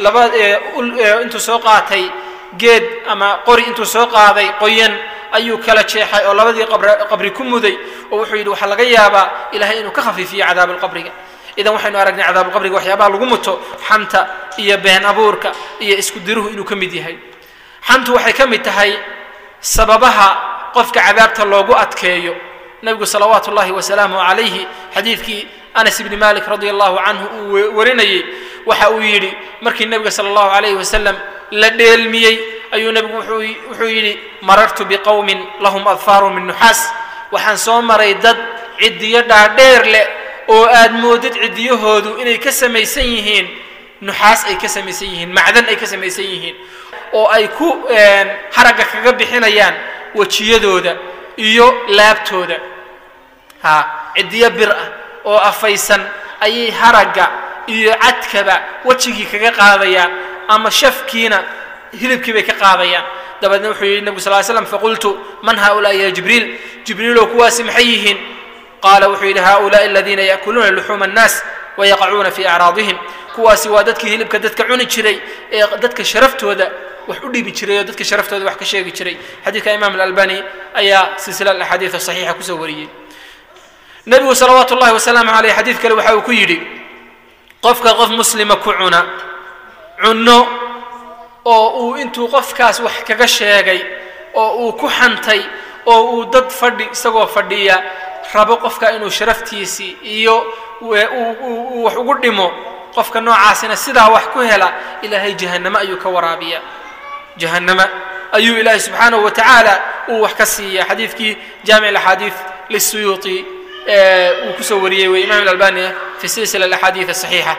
intuu soo qaatay geed ama qori intuu soo qaaday qoyan ayuu kala jeexay oo labadii qabri ku muday oo wuxuu yidhi waxaa laga yaabaa ilaahay inuu ka khafiifiyo cadaabulqabriga idan waxaynu aragnay cadaabulqabriga waxyaabaha lagu muto xanta iyo been abuurka iyo isku diruhu inuu ka mid yahay xantu waxay ka mid tahay sababaha qofka cadaabta loogu adkeeyo nabigu salawaatu ullahi wasalaamuhu calayhi xadiidkii anas ibni malik radia allahu canhu uu warinayey waxa uu yidhi markii nebiga sala allahu calayhi wasalam la dheelmiyey ayuu nebigu wuxuu yidhi marartu biqowmin lahum adfaaru min nuxaas waxaan soo maray dad ciddiyo dhaadheer leh oo aad moodid ciddiyahoodu inay ka samaysan yihiin nuxaas ay ka samaysan yihiin macdan ay ka samaysan yihiin oo ay ku haragga kaga bixinayaan wejiyadooda iyo laabtooda ciddiyo bir ah oo afaysan ayay haragga iyo cadkaba wejigii kaga qaadayaan ama shafkiina hilibkii bay ka qaadayaan dabadeedna wuxuu yidhi nabigu sal slam faqultu man haulaai ya jibriilow kuwaasi maxay yihiin qaala wuxuu yidhi haulaai aladiina yaakuluuna luxuuma annaas wayaqacuuna fii acraadihim kuwaasi waa dadkii hilibka dadka cuni jiray ee dadka sharaftooda wax u dhibi jiray oo dadka sharaftooda wax ka sheegi jiray xadiidka imaam alalbani ayaa silsila alaxaadiid saxiixa kusoo wariyey nebigu salawaatu ullahi wasalaamu caleyh xadiid kale waxa uu ku yidhi qofka qof muslima ku cunno oo uu intuu qofkaas wax kaga sheegay oo uu ku xantay oo uu dad isagoo fadhiya rabo qofka inuu sharaftiisii iyo uu wax ugu dhimo qofka noocaasina sidaa wax ku hela ilaahay jahannamo ayuu ka waraabiya jahannama ayuu ilaahay subxaanahu wa tacaala uu wax ka siiya xadiidkii jaamic alaxaadiid lisuyuuti uu kusoo wariyey wey imaam alalbani fi silsila alaxaadiid asaxiixa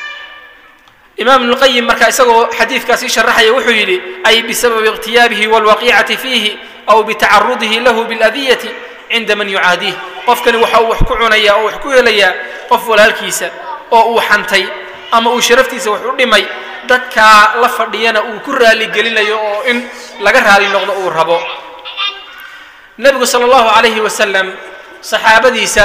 imaam ibn lqayim markaa isagoo xadiidkaasi sharaxaya wuxuu yidhi ay bisababi iqtiyaabihi walwaqiicati fiihi aw bitacarudihi lahu biladiyati cinda man yucaadiih qofkani waxa uu wax ku cunayaa oo wax ku helayaa qof walaalkiisa oo uu xantay ama uu sharaftiisa wax u dhimay dadkaa la fadhiyana uu ku raaligelinayo oo in laga raali noqdo uu rabo nebigu sala allahu calayhi wasalam saxaabadiisa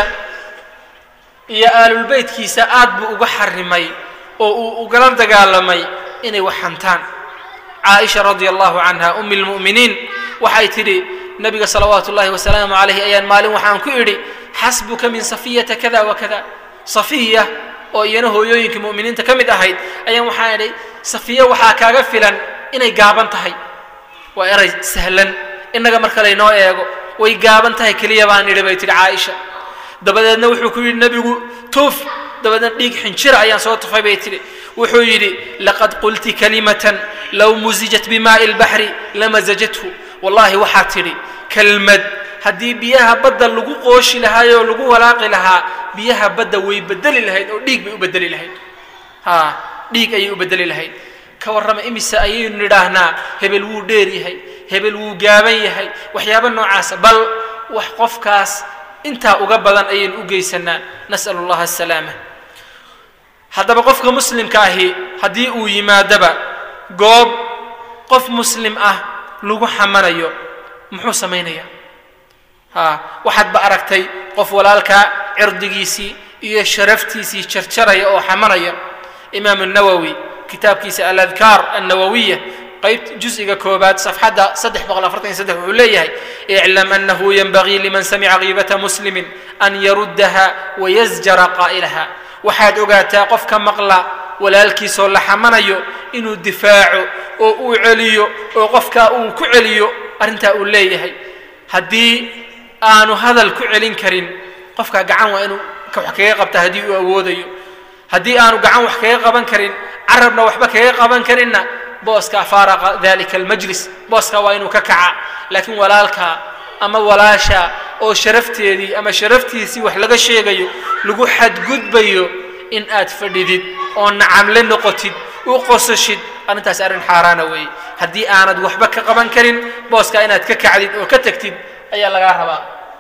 iyo aalulbeytkiisa aad buu uga xarimay oo uu ugala dagaalamay inay wax xantaan caaisha radia allahu canha ummi lmu'miniin waxay tidhi nabiga salawaatu ullahi wasalaamu calayhi ayaan maalin waxaan ku idhi xasbuka min safiyata kada wa kada safiya oo iyana hooyooyinkii mu'miniinta ka mid ahayd ayaan waxaan idhi safiya waxaa kaaga filan inay gaaban tahay waa eray sahlan innaga marka laynoo eego way gaaban tahay keliya baan idhi bay tidhi caaisha dabadeedna wuxuu ku yidhi nebigu tuuf dabadeedna dhiig xinjira ayaan soo tufay bay tidhi wuxuu yidhi laqad qulti kalimatan low musijat bimaa'i lbaxri lamasajathu wallahi waxaa tidhi kelmad haddii biyaha badda lagu qooshi lahaayoo lagu walaaqi lahaa biyaha badda way bedeli lahayd oo dhiig bay u bedeli lahayd dhiig ayay u bedeli lahayd ka warrama imise ayaynu nidhaahnaa hebel wuu dheer yahay hebel wuu gaaban yahay waxyaaba noocaasa bal wax qofkaas intaa uga badan ayaynu u geysanaa nas'alu allaha asalaama haddaba qofka muslimka ahi haddii uu yimaadaba goob qof muslim ah lagu xamanayo muxuu samaynayaa waxaad ba aragtay qof walaalkaa cirdigiisii iyo sharaftiisii jarjaraya oo xamanaya imaam الnawowi kitaabkiisa aladkaar annawawiya qaybt juz'iga koobaad safxadda 343 wuxuu leeyahay iclam annahu yanbagii liman samica ghiibata muslimin an yaruddaha wayasjara qaa'ilaha waxaad ogaataa qofka maqla walaalkiisoo la xamanayo inuu difaaco oo uu celiyo oo qofkaa uu ku celiyo arrintaa uu leeyahay haddii aanu hadal ku celin karin qofka gacan waa inuu wax kaga qabta haddii uu awoodayo haddii aanu gacan wax kaga qaban karin carabna waxba kaga qaban karinna booska faaraqa dalika almajlis booska waa inuu ka kaca laakiin walaalka ama walaasha oo sharafteedii ama sharaftiisii wax laga sheegayo lagu xadgudbayo in aad fadhidid oo nacamle noqotid u qosashid arrintaas arrin xaaraana weeye haddii aanad waxba ka qaban karin booska inaad ka kacdid oo ka tagtid ayaa lagaa rabaa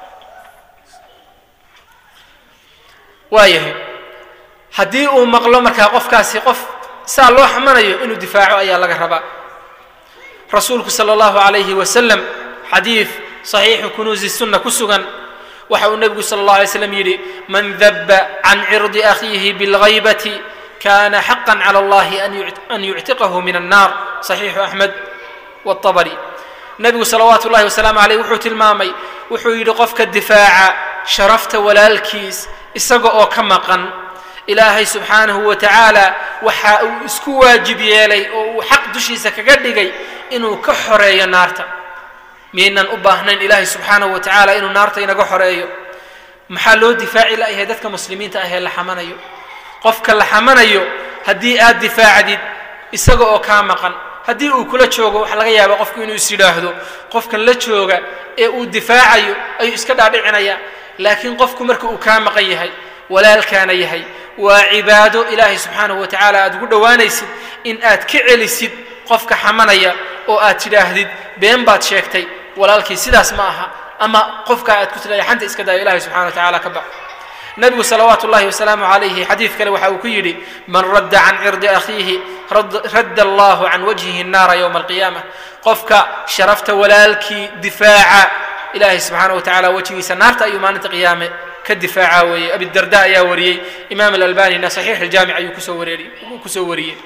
waayahay haddii uu maqlo markaa qofkaasi qof saa loo xamanayo inuu difaaco ayaa laga rabaa rasuulku sala allahu calayhi wasalam xadiid صحيح كنوز السنة كسغا وحو النبي صلى الله عليه وسلم يري من ذب عن عرض أخيه بالغيبة كان حقا على الله أن يعتقه من النار صحيح أحمد والطبري النبي صلوات الله وسلام عليه وحو تلمامي وحو يرقفك الدفاع شرفت ولا الكيس إساقو كمقا إلهي سبحانه وتعالى وحا اسكو واجب يلي وحق دشيسك قدقي إنو كحرية نارتا miyaynan u baahnayn ilaahay subxaanahu wa tacaala inuu naarta inaga xoreeyo maxaa loo difaaci la'yahay dadka muslimiinta ah ee la xamanayo qofka la xamanayo haddii aad difaacdid isaga oo kaa maqan haddii uu kula joogo waxa laga yaabaa qofku inuu is yidhaahdo qofkan la jooga ee uu difaacayo ayuu iska dhaadhicinaya laakiin qofku marka uu kaa maqan yahay walaalkaana yahay waa cibaado ilaahay subxaanahu wa tacaala aad ugu dhowaanaysid in aad ka celisid qofka xamanaya oo aad tidhaahdid been baad sheegtay walaalkii sidaas ma aha ama qofka aad ku tiray xanta iska daayo ilaahay subxaanahu wa tacaala ka bax nabigu salawaatu ullahi wasalaamu calayhi xadiid kale waxa uu ku yidhi man radda can cirdi akhiihi radda allahu can wajhihi annaara yowma alqiyaamah qofka sharafta walaalkii difaaca ilaahay subxaanahu wa tacaala wejigiisa naarta ayuu maalinta qiyaame ka difaaca weeye abidarda ayaa wariyey imaam alalbanina saxiix aljaamic ayuu kusoo wariyey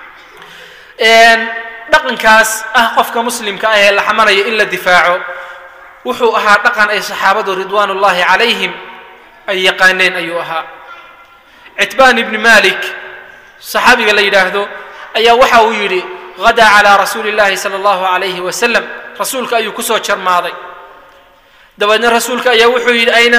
dhaqankaas ah qofka muslimka ah ee la xamanayo in la difaaco wuxuu ahaa dhaqan ay saxaabadu ridwaanullahi calayhim ay yaqaaneen ayuu ahaa citbaan ibni malik saxaabiga la yidhaahdo ayaa waxa uu yidhi gadaa calaa rasuuli llahi sala allahu calayhi wasalam rasuulka ayuu kusoo jarmaaday dabeedna rasuulka ayaa wuxuu yidhi ayna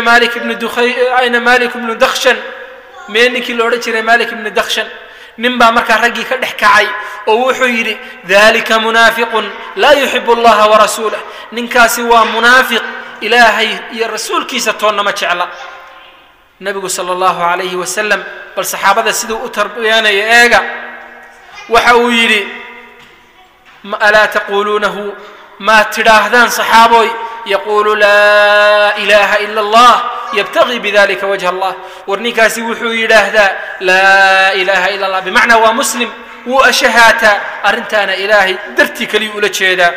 malik ibnu dakhshan mee ninkii la odhan jiray malik ibni dakhshan nin baa markaa raggii ka dhex kacay oo wuxuu yidhi dalika munaafiqun laa yuxibu allaha warasuulah ninkaasi waa munaafiq ilaahay iyo rasuulkiisa toonna ma jecla nabigu sala allahu calayhi wasalam bal saxaabada siduu u tarbiyaanayo eega waxa uu yidhi alaa taquuluunahu maa tidhaahdaan saxaabooy yaquulu laa ilaaha ila allah yabtagii bidalika wajha allah war ninkaasi wuxuu yidhaahdaa laa ilaaha ila allah bimacnaa waa muslim wuu ashahaataa arrintaana ilaahay dartii keliyu ula jeedaa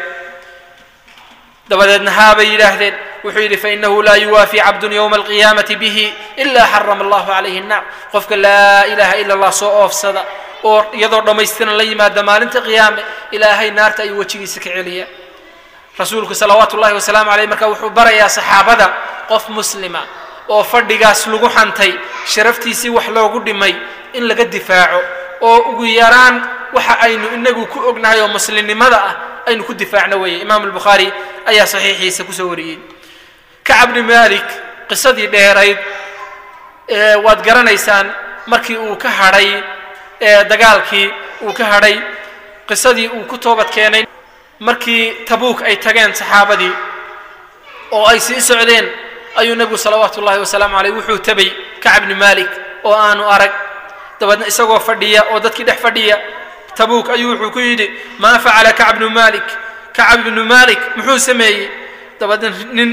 dabadeedna haabay yidhaahdeen wuxuu yidhi fainahu laa yuwaafi cabdun yowma alqiyaamati bihi ilaa xarama allahu calayhi annaar qofka laa ilaaha ila allah soo oofsada oo iyadoo dhammaystiran la yimaada maalinta qiyaame ilaahay naarta ayuu wejigiisa ka celiyaa rasuulku salawaatu ullahi wasalaamu caleyh marka wuxuu barayaa saxaabada qof muslima oo fadhigaas lagu xantay sharaftiisii wax loogu dhimay in laga difaaco oo ugu yaraan waxa aynu inagu ku ognahay oo muslimnimada ah aynu ku difaacno weeye imaam albukhaari ayaa saxiixiisa kusoo wariyey kacab bni malik qisadii dheerayd waad garanaysaan markii uu ka hadhay dagaalkii uu ka hadhay qisadii uu ku toobad keenay markii tabuuk ay tageen saxaabadii oo ay sii socdeen ayuu nabigu salawaatu ullahi wasalaamu caleyh wuxuu tabay kacab bni malik oo aanu arag dabeedna isagoo fadhiya oo dadkii dhex fadhiya tabuuk ayuu wuxuu ku yidhi maa facala kacab bnu malik muxuu sameeyey dabeedna nin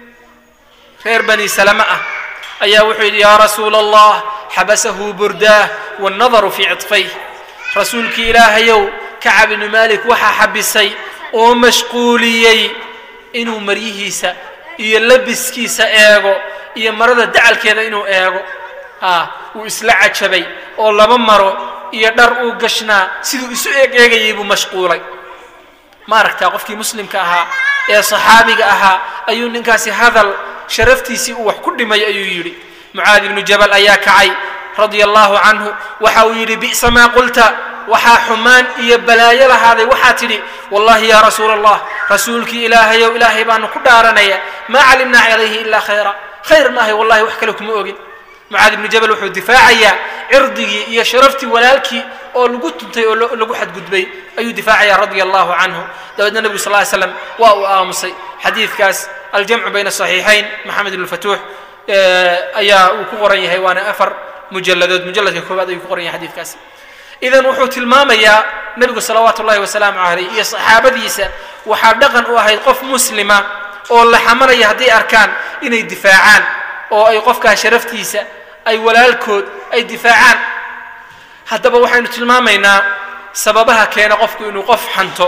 reer bani salama ah ayaa wuxuu yidhi yaa rasuula allah xabasahu burdaah wannadaru fii cidfayh rasuulkii ilaahayow kacab bnu malik waxaa xabisay oo mashquuliyey inuu maryihiisa iyo labiskiisa eego iyo marada dacalkeeda inuu eego wuu isla cajabay oo laba maro iyo dhar uu gashnaa siduu isu eegayay buu mashquulay ma aragtaa qofkii muslimka ahaa ee saxaabiga ahaa ayuu ninkaasi hadal sharaftiisii uu wax ku dhimay ayuu yidhi mucaad ibnu jabal ayaa kacay radia allahu canhu waxa uu yidhi bi'sa maa qulta waxaa xumaan iyo balaayo lahaaday waxaa tidhi wallahi yaa rasuula allah رسولك إلهي وإلهي بأنه كدارنا ما علمنا عليه إلا خيرا خير ما هي والله وحكلكم أوجد معاذ بن جبل وحو دفاعيا عرضي يا شرفتي ولالكي أو لقطتي أو لقحد قدبي أي دفاعيا رضي الله عنه دودنا النبي صلى الله عليه وسلم وآمصي حديث كاس الجمع بين الصحيحين محمد بن الفتوح أيا وكوري هيوانا أفر مجلد كوباد يكوري حديث كاس إذا وحوت الماما يا نبي صلوات الله وسلام عليه يا صحابة ديسة وحدقن وهي قف مسلمة أو الله حمر يهدي أركان إن الدفاعان أو أي قف كشرفتيسة أي ولا الكود أي دفاعان حتى بوحين الماما سببها كان قف إنه قف حنتو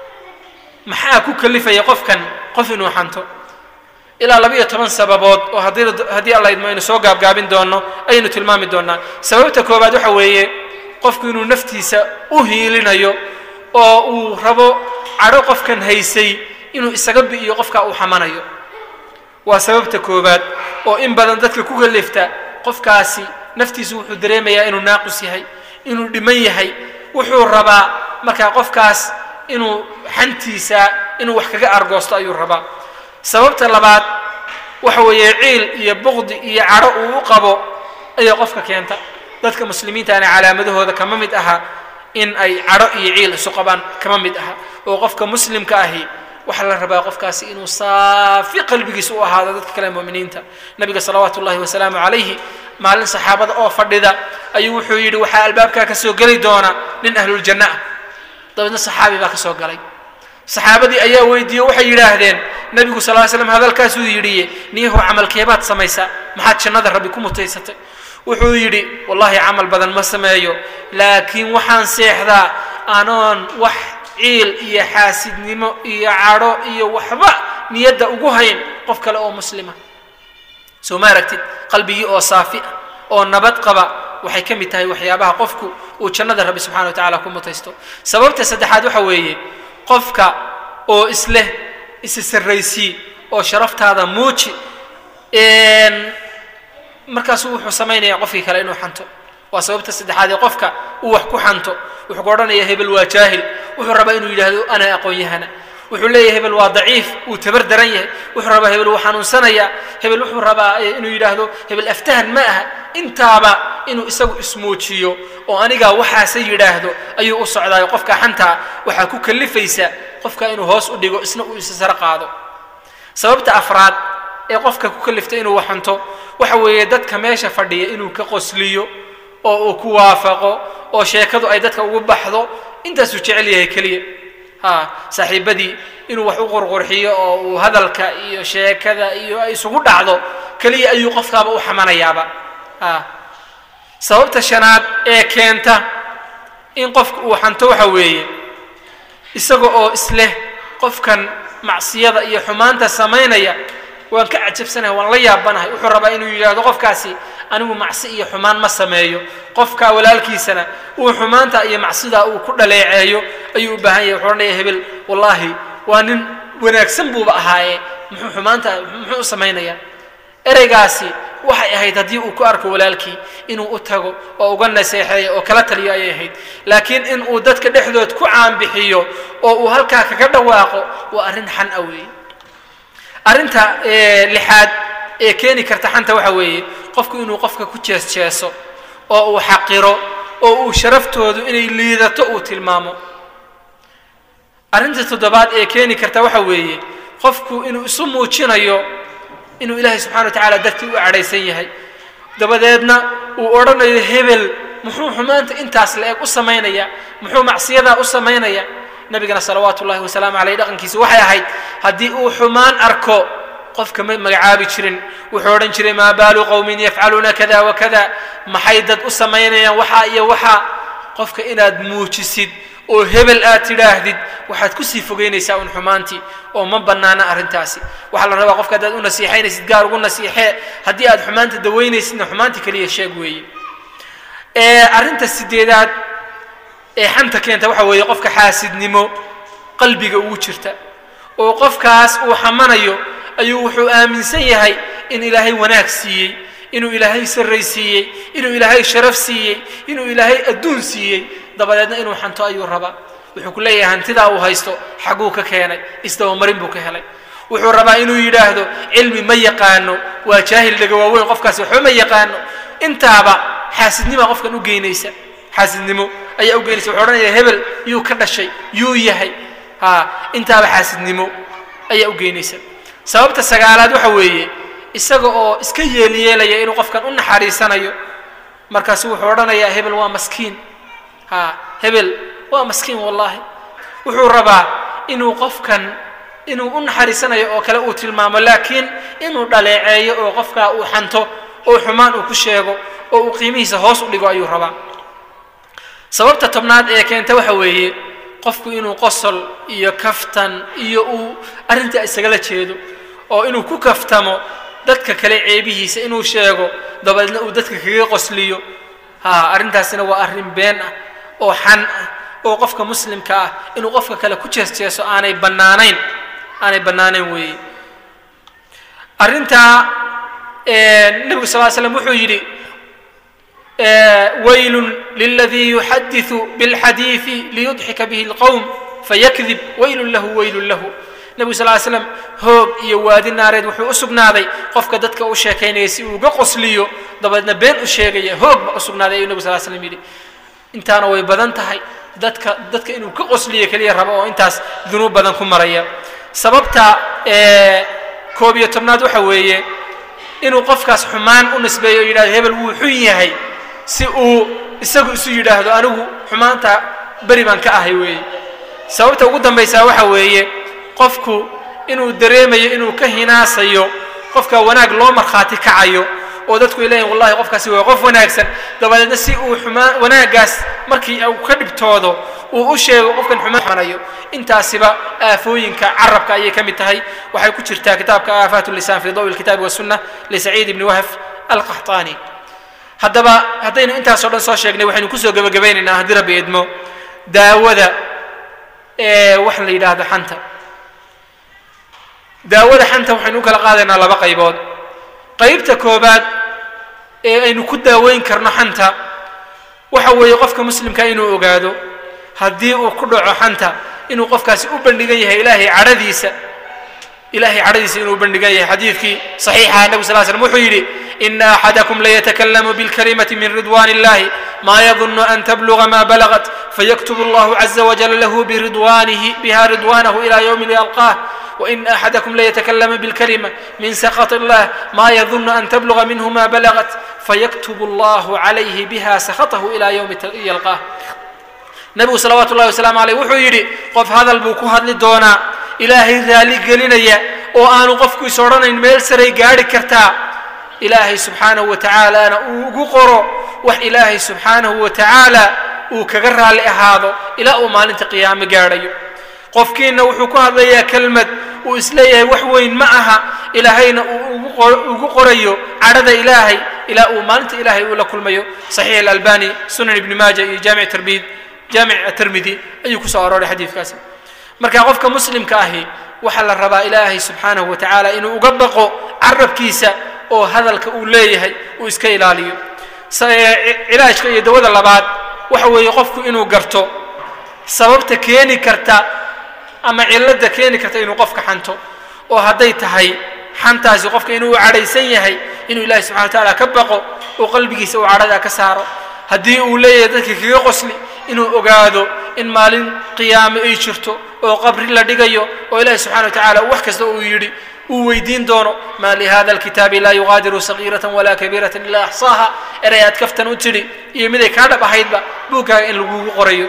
محاكو كلفة يقف كان قف إنه حنتو إلى لبية 8 سببات وهدي الله يدمين سوق قابين دونه أي نتلمام دونه سببتك وبعد حويه qofku inuu naftiisa u hiilinayo oo uu rabo caro qofkan haysay inuu isaga biyo qofka uu xamanayo waa sababta koobaad oo in badan dadka ku galifta qofkaasi naftiisu wuxuu dareemayaa inuu naaqus yahay inuu dhiman yahay wuxuu rabaa marka qofkaas inuu xantiisa inuu wax kaga argoosto ayuu rabaa sababta labaad waxa weeye ciil iyo buqdi iyo caro uu qabo ayaa qofka keenta dadka muslimiinta ana calaamadahooda kama mid aha in ay caro iyo ciil isu qabaan kama mid aha oo qofka muslimka ahi waxa la rabaa qofkaasi inuu saafi qalbigiisa u ahaado dadka kale muuminiinta nabiga sallallahu alayhi wasallam alayhi maalin saxaabada oo fadhida ayuu wuxuu yiri waxa albaabka ka soo gali doona nin ahlul jannah dadna saxaabi baa ka soo galay saxaabadii ayaa weydiiyay waxay yiraahdeen nabigu sallallahu alayhi wasallam hadalkaas uu yiri niyahu amalkeebaad samaysa maxaad jannada rabbi ku mutaysatay wuxuu yiri wallahi amal badan ma sameeyo laakiin waxaan seexdaa anoon wax ciil iyo xaasidnimo iyo caro iyo waxba niyada ugu hayn qof kale oo muslima soo maaragtid qalbigi oo saafi oo nabad qaba waxay ka mid tahay waxyaabaha qofku uu jannada rabbi subhanahu wa ta'ala ku mutaysto sababta saddexaad waxa weeye qofka oo isirraysi oo sharaftaada muuji markaas wuxuu sameeynaya qofkii kale inuu xanto waa sababta saddexaad ee qofka uu wax ku xanto wuxuu qoranayaa hebel waa jaahil wuxuu rabaa inuu yiraahdo ana aqoon yahana wuxuu leeyahay hebel waa daciif uu tabar daran yahay wuxuu rabaa hebel uu xanuunsanaya hebel wuxuu rabaa inuu yiraahdo hebel aftahan ma aha intaaba inuu isagu ismoojiyo oo aniga waxaas yiraahdo ayuu u socdaa qofka xanta waxa ku kalifaysa qofka inuu hoos u dhigo isna uu isa sar qaado sababta afraad ee qofka ku kaliftay inuu waxanto waxa weeye dadka meesha fadhiya inuu ka qosliyo oo uu ku waafaqo oo sheekadu ay dadka ugu baxdo intaas uu jecel yahay kaliya saaxiibadii inuu wax u qorqorxiyo oo uu hadalka iyo sheekada iyo ay isugu dhacdo kaliya ayuu qofkaaba u xamanayaaba sababta shanaad ee keenta in qofku uu xanto waxa weeye isaga oo isleh qofkan macsiyada iyo xumaanta sameynaya waan ka cajabsanahay waan la yaabanahay wuxuu rabaa inuu yiraahdo qofkaasi anigu macsi iyo xumaan ma sameeyo qofka walaalkiisana uu xumaanta iyo macsida uu ku dhaleeceeyo ayuu u baahan yahay wuxuu leeyahay hebel wallahi waa nin wanaagsan buuba ahaaye muxuu xumaanta muxuu sameynaya ereygaasi waxay ahayd hadii uu ku arko walaalkii inuu u tago oo uga naseexeeyo oo kala taliyo ayay ahayd laakiin in uu dadka dhexdood ku caan bixiyo oo uu halka kaga dhawaaqo waa arin xan awey arinta lixaad ee keeni karta xanta waxa weeye qofku inuu qofka ku jeesjeeso oo uu xaqiro oo uu sharaftoodu inay liidato uu tilmaamo arinta toddobaad ee keeni karta waxa weeye qofku inuu isu muujinayo inuu ilaahay subhanahu wa ta'ala dartii u cadhaysan yahay dabadeedna uu oranayo hebel muxuu xumaanta intaas la eg u sameynaya muxuu macsiyada u sameynaya nabigana salawaatu ullaahi wasalaamu calayhi dhaqankiisa waxay ahayd haddii uu xumaan arko qofka magacaabi jirin wuxuu odhan jiray maa baalu qowmin yafcaluuna kada wa kada maxay dad u samaynayaan waxa iyo waxa qofka inaad muujisid oo hebel aad tidhaahdid waxaad ku sii fogeynaysaa un xumaantii oo ma bannaana arrintaasi waxaa la rabaa qofka haddaad u nasiixaynaysid gaar ugu nasiixee haddii aad xumaanta daweynaysidna xumaantii kaliya sheeg weeye arrinta sideedaad ee xanta keenta waxa weeye qofka xaasidnimo qalbiga ugu jirta oo qofkaas uu xamanayo ayuu wuxuu aaminsan yahay in ilaahay wanaag siiyey inuu ilaahay sarraysiiyey inuu ilaahay sharaf siiyey inuu ilaahay adduun siiyey dabadeedna inuu xanto ayuu rabaa wuxuu ku leeyahay hantidaa uu haysto xaguu ka keenay isdabamarin buu ka helay wuxuu rabaa inuu yidhaahdo cilmi ma yaqaano waa jaahil dhaga waaweyn qofkaasi waxba ma yaqaano intaaba xaasidnima qofkan u geynaysa xaasidnimo ayaa u geynaysa wuxuu odhanayaa hebel yuu ka dhashay yuu yahay intaaba xaasidnimo ayaa u geynaysa sababta sagaalaad waxa weeye isaga oo iska yeelyeelaya inuu qofkan u naxariisanayo markaas wuxuu odhanayaa hebel waa maskiin hebel waa maskiin wallahi wuxuu rabaa inuu qofkan inuu u naxariisanayo oo kale uu tilmaamo laakiin inuu dhaleeceeyo oo qofkaa uu xanto oo xumaan uu ku sheego oo uu qiimihiisa hoos u dhigo ayuu rabaa sababta tobnaad ee keenta waxa weeye qofku inuu qosol iyo kaftan iyo uu arrinta isagala jeedo oo inuu ku kaftamo dadka kale ceebihiisa inuu sheego dabadeedna uu dadka kaga qosliyo arrintaasina waa arrin been ah oo xan ah oo qofka muslimka ah inuu qofka kale ku jeesjeeso aanay bannaanayn weeye arrintaa nebigu sal slam wuxuu yidhi waylun liladii yuxadiثu biاlxadiiثi liyudxika bihi اlqowm fayakdib waylun lahu nebigu sal slam hoog iyo waadi naareed wuxuu u sugnaaday qofka dadka u sheekaynaya si uu uga qosliyo dabadeedna been u sheegaya hoog ba u sugnaaday ayuu nebigu sal slam yidhi intaana way badan tahay dadka inuu ka qosliyo keliya rabo oo intaas dunuub badan ku maraya sababta 11 waxa weeye inuu qofkaas xumaan u nisbeeyo yidhahdo hebel wuu xun yahay si uu isagu isu yidhaahdo anigu xumaanta beri baan ka ahay weeye sababta ugu dambaysaa waxa weeye qofku inuu dareemayo inuu ka hinaasayo qofka wanaag loo markhaati kacayo oo dadku leeyahay wallahi qofkaasi waa qof wanaagsan dabadeedna si uu wanaagaas markii uu ka dhibtoodo uu u sheego qofkan xumaanayo intaasiba aafooyinka carabka ayay ka mid tahay waxay ku jirtaa kitaabka aafaatu lisaan fi dawi alkitaab wasunna lisaciid ibn wahf alqaxtaani haddaynu intaasoo dhan soo sheegnay waxaynu kusoo gebagabaynaynaa haddii rabbi idmo daawada waxa la yidhaahdo xanta daawada xanta waxaynu u kala qaadaynaa laba qaybood qaybta koobaad ee aynu ku daaweyn karno xanta waxa weeye qofka muslimka inuu ogaado haddii uu ku dhaco xanta inuu qofkaasi u bandhigan yahay ilaahay cadhadiisa inuu bandhigan yahay xadiidkii saxiixa nabi sal slam wuxuu yidhi ina axadakum layatakallamu bilkalimati min ridwan illahi ma yadunnu an tabluga ma balagat fayaktubu allahu caza wajala lahu biha ridwanahu ila yawmi yalqaah وإن أحدكم ليتكلم بالكلمة من سخط الله ما يظن أن تبلغ منه ما بلغت فيكتب الله عليه بها سخطه إلى يوم يلقاه نبي صلوات الله وسلام عليه وحو يري قف هذا البوكو هذا دونا إلهي ذلك قلنا وآن قفكو يسورنا إن ميل سري قاري كرتا إلهي سبحانه وتعالى أنا أقرأ وح إلهي سبحانه وتعالى وكغرها لأهاضه إلى أمان قيام قاري qofkiina wuxuu ku hadlayaa kelmad uu isleeyahay wax weyn ma aha ilaahayna ugu qorayo cadhada ilaahay ilaa uu maalinta ilaahay uu la kulmayo saxiix alalbani sunan ibni maaja iyo jaamic atirmidi ayuu kusoo arooray xadiidkaasi marka qofka muslimka ahi waxaa la rabaa ilaahay subxaanahu watacaala inuu uga baqo carabkiisa oo hadalka uu leeyahay uu iska ilaaliyo cilaajka iyo dawada labaad waxa weeye qofku inuu garto sababta keeni karta ama cilada keeni karta inuu qofka xanto oo hadday tahay xantaasi qofka inuu cadhaysan yahay inuu ilaahay subxana wa tacaala ka baqo oo qalbigiisa uu cadhada ka saaro haddii uu leeyahay dadka kaga qosli inuu ogaado in maalin qiyaame ay jirto oo qabri la dhigayo oo ilaahay subxana wa tacaala wax kasta uu yidhi uu weydiin doono maa lihada alkitaabi laa yugaadiru sagiiratan walaa kabiiratan ilaa axsaaha erayaad kaftan u tidhi iyo miday kaa dhab ahaydba buugkaaga in lagugu qorayo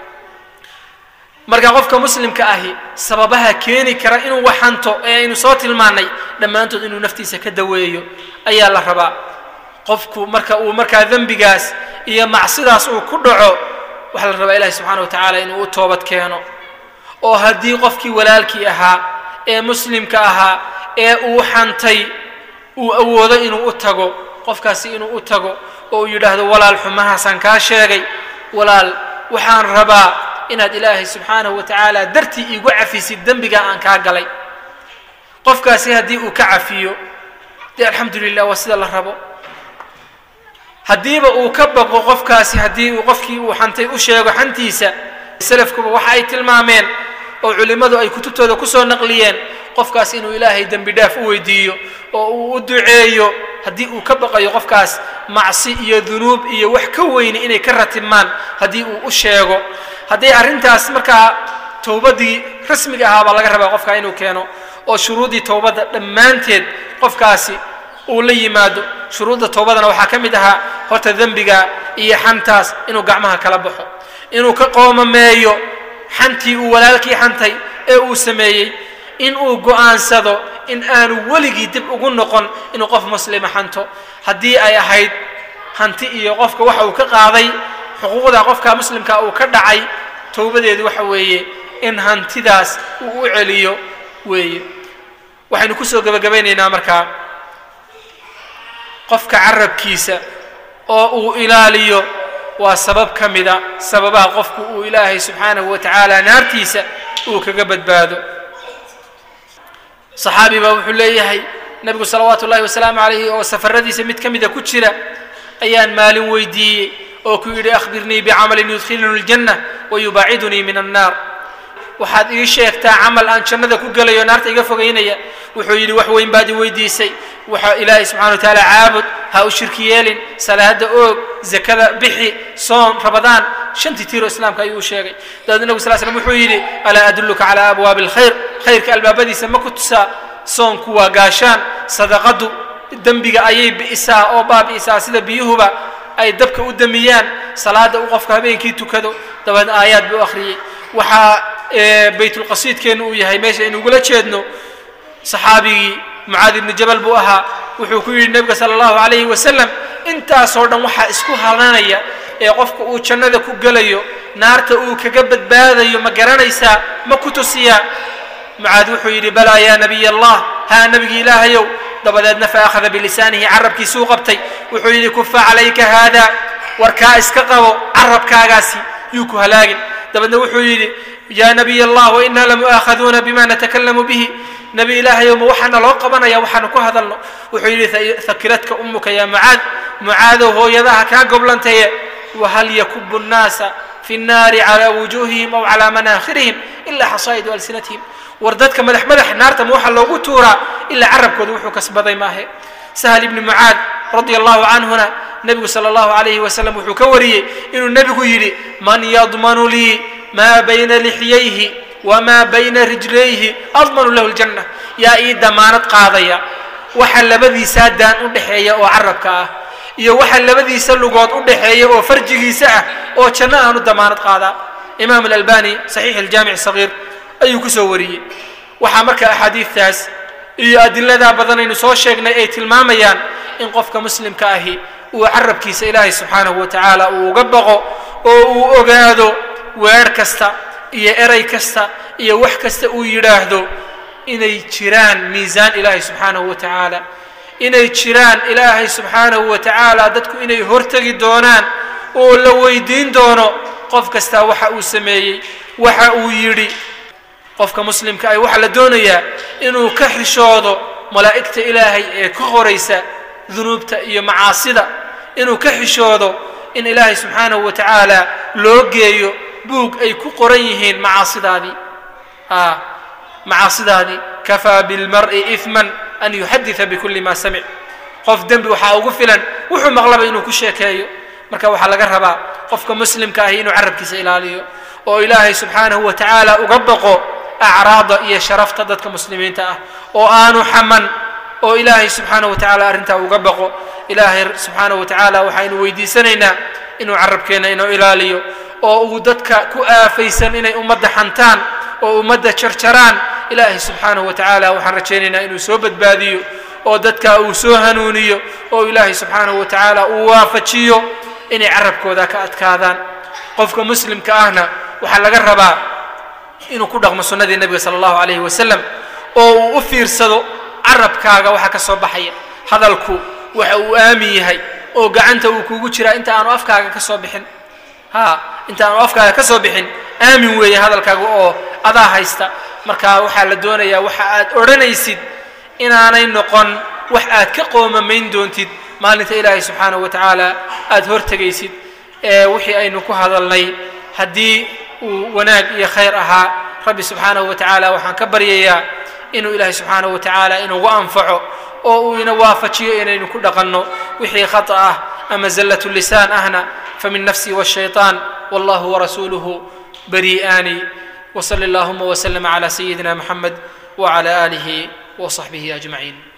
marka qofka muslimka ahi sababaha keeni kara inuu waxanto ee aynu soo tilmaanay dhammaantood inuu naftiisa ka daweeyo ayaa la rabaa qofku markaa dembigaas iyo macsidaas uu ku dhaco waxaa la rabaa ilaahi subxaana wa tacaala inuu u toobad keeno oo haddii qofkii walaalkii ahaa ee muslimka ahaa ee uu xantay uu awoodo inuu u tago qofkaasi inuu u tago oo uu yidhaahdo walaal xumahaasaan kaa sheegay walaal waxaan rabaa inaad ilaahay subxaanahu wa tacaala dartii iigu cafisid dembiga aan kaa galay qofkaasi haddii uu ka cafiyo dee alxamdu lilah waa sida la rabo haddiiba uu ka baqo qofkaasi haddii uu qofkii uu xantay u sheego xantiisa salafkuba waxa ay tilmaameen oo culimadu ay kutubtooda ku soo naqliyeen qofkaas inuu ilaahay dembi dhaaf u weydiiyo oo uu u duceeyo haddii uu ka baqayo qofkaas macsi iyo dunuub iyo wax ka weyni inay ka ratibmaan haddii uu u sheego haddii arrintaas markaa towbadii rasmiga ahaa baa laga rabaa qofka inuu keeno oo shuruudii towbadda dhammaanteed qofkaasi uu la yimaado shuruudda towbadana waxaa ka mid ahaa horta dembiga iyo xantaas inuu gacmaha kala baxo inuu ka qoomameeyo xantii uu walaalkii xantay ee uu sameeyey in uu go'aansado in aanu weligii dib ugu noqon inuu qof muslima xanto haddii ay ahayd hanti iyo qofka waxa uu ka qaaday xuquuqda qofka muslimka uu ka dhacay towbadeedu waxa weeye in hantidaas uu u celiyo weeye waxaynu ku soo gabagabeynaynaa markaa qofka carabkiisa oo uu ilaaliyo waa sabab ka mida sababaha qofku uu ilaahay subxaanahu wa tacaala naartiisa uu kaga badbaado saxaabi baa wuxuu leeyahay nebigu salawaatu ullahi wasalaamu calayhi oo safaradiisa mid ka mida ku jira ayaan maalin weydiiyey oo ku yidhi akhbirnii bicamalin yudkhiluni aljanna wayubaacidunii min annaar waxaad ii sheegtaa camal aan jannada ku gelayo naarta iga fogaynaya wuxuu yidhi wax weyn baad i weydiisay waxa ilaahay subxana wa tacaala caabud ha u shirki yeelin salaada oog zakada bixi soon rabadaan shantii tiiro islaamka ayuu u sheegay dabeedna nabigu sal slam wuxuu yidhi alaa adulluka calaa abwaabi alkhayr khayrka albaabadiisa ma ku tusaa soonku waa gaashaan sadaqadu dembiga ayay bi'isaa oo baabi'isaa sida biyuhuba ay dabka u damiyaan salaada uu qofka habeenkii tukado dabeedna aayaad buu akhriyey waxaa baytulqasiidkeenu uu yahay meesha inugula jeedno saxaabigii mucaad ibni jabal buu ahaa wuxuu ku yidhi nebiga sala allahu calayhi wasalam intaasoo dhan waxaa isku halanaya ee qofka uu jannada ku gelayo naarta uu kaga badbaadayo ma garanaysaa ma ku tusiyaa mucaad wuxuu yidhi balaa yaa nabiy allah haa nebigi ilaahayow dabadeedna fa akhada bilisaanihi carabkiisuu qabtay wuxuu yidhi kufa calayka haada warkaa iska qabo carabkaagaasi yuu ku halaagin dabeedna wuxuu yidhi yaa nabiy allah wainaa lamu'aakhaduuna bima natakalamu bihi nebi ilaahayow ma waxaana loo qabanaya waxaanu ku hadalno wuxuu yidhi hakiladka ummuka yaa mucaad mucaadow hooyadaha kaa goblantaye wahal yakubu nnaasa fi nnaari calaa wujuuhihim aw calaa manaakhirihim ilaa xasaa'idu alsinatihim war dadka madax naarta ma waxa loogu tuuraa ilaa carabkooda wuxuu kasbaday maahe sahal ibni mucaad radia allahu canhuna nebigu sala allahu calayhi wasalam wuxuu ka wariyey inuu nebigu yidhi man yadmanu lii maa bayna lixyayhi wamaa bayna rijlayhi admanu lahu ljanna yaa ii damaanad qaadaya waxa labadiisaa daan u dhexeeya oo carabka ah iyo waxa labadiisa lugood u dhexeeya oo farjigiisa ah oo janno aanu damaanad qaadaa imaam alalbani saxiix aljaamic sagiir ayuu ku soo wariyey waxaa marka axaadiidtaas iyo adiladaa badanaynu soo sheegnay ay tilmaamayaan in qofka muslimka ahi uu carabkiisa ilaahay subxaanahu wa tacaala uu uga baqo oo uu ogaado weer kasta iyo eray kasta iyo wax kasta uu yidhaahdo inay jiraan miisaan ilaahay subxaanahu wa tacaala inay jiraan ilaahay subxaanahu wa tacaala dadku inay hortegi doonaan oo la weydiin doono qof kastaa waxa uu sameeyey waxa uu yidhi qofka muslimka ay waxaa la doonayaa inuu ka xishoodo malaa'igta ilaahay ee ka qoraysa dunuubta iyo macaasida inuu ka xishoodo in ilaahay subxaanahu wa tacaala loo geeyo buug ay ku qoran yihiin macaasidaadii kafaa bilmar'i ifman an yuxaditha bikulli ma samic qof dembi waxaa ugu filan wuxuu maqlaba inuu ku sheekeeyo marka waxaa laga rabaa qofka muslimka ahi inuu carabkiisa ilaaliyo oo ilaahay subxaanahu wa tacaala uga baqo acraada iyo sharafta dadka muslimiinta ah oo aanu xaman oo ilaahay subxaanahu wa tacaala arrintaa uga baqo ilaahay subxaanahu wa tacaala waxaynu weydiisanaynaa inuu carabkeenna inuu ilaaliyo oo uu dadka ku aafaysan inay ummadda xantaan oo ummadda jarjaraan ilaahay subxaanahu wa tacaala waxaan rajaynaynaa inuu soo badbaadiyo oo dadka uu soo hanuuniyo oo ilaahay subxaanahu wa tacaala uu waafajiyo inay carabkooda ka adkaadaan qofka muslimka ahna waxaa laga rabaa inuu ku dhaqmo sunnadii nebiga sala allahu calayhi wasalam oo uu u fiirsado carabkaaga waxa ka soo baxaya hadalku waxa uu aamin yahay oo gacanta uu kugu jiraa inta aanu afkaaga ka soo bixin inta aanu afkaaga ka soo bixin aamin weeye hadalkaaga oo adaa haysta marka waxaa la doonayaa waxa aad odhanaysid inaanay noqon wax aad ka qoomamayn doontid maalinta ilaahay subxaanahu wa tacaala aad hortegaysid wixii aynu ku hadalnay haddii wanaag iyo khayr ahaa rabbi subxaanahu wa tacaala waxaan ka baryayaa inuu ilaahay subxaanahu wa tacaala inugu anfaco oo uu ina waafajiyo inaynu ku dhaqanno wixii khata ah ama zallatu lisaan ahna famin nafsi waashaytaan wallahu warasuuluhu bari'aani وصل اللهم وسلم على سيدنا محمد وعلى آله وصحبه أجمعين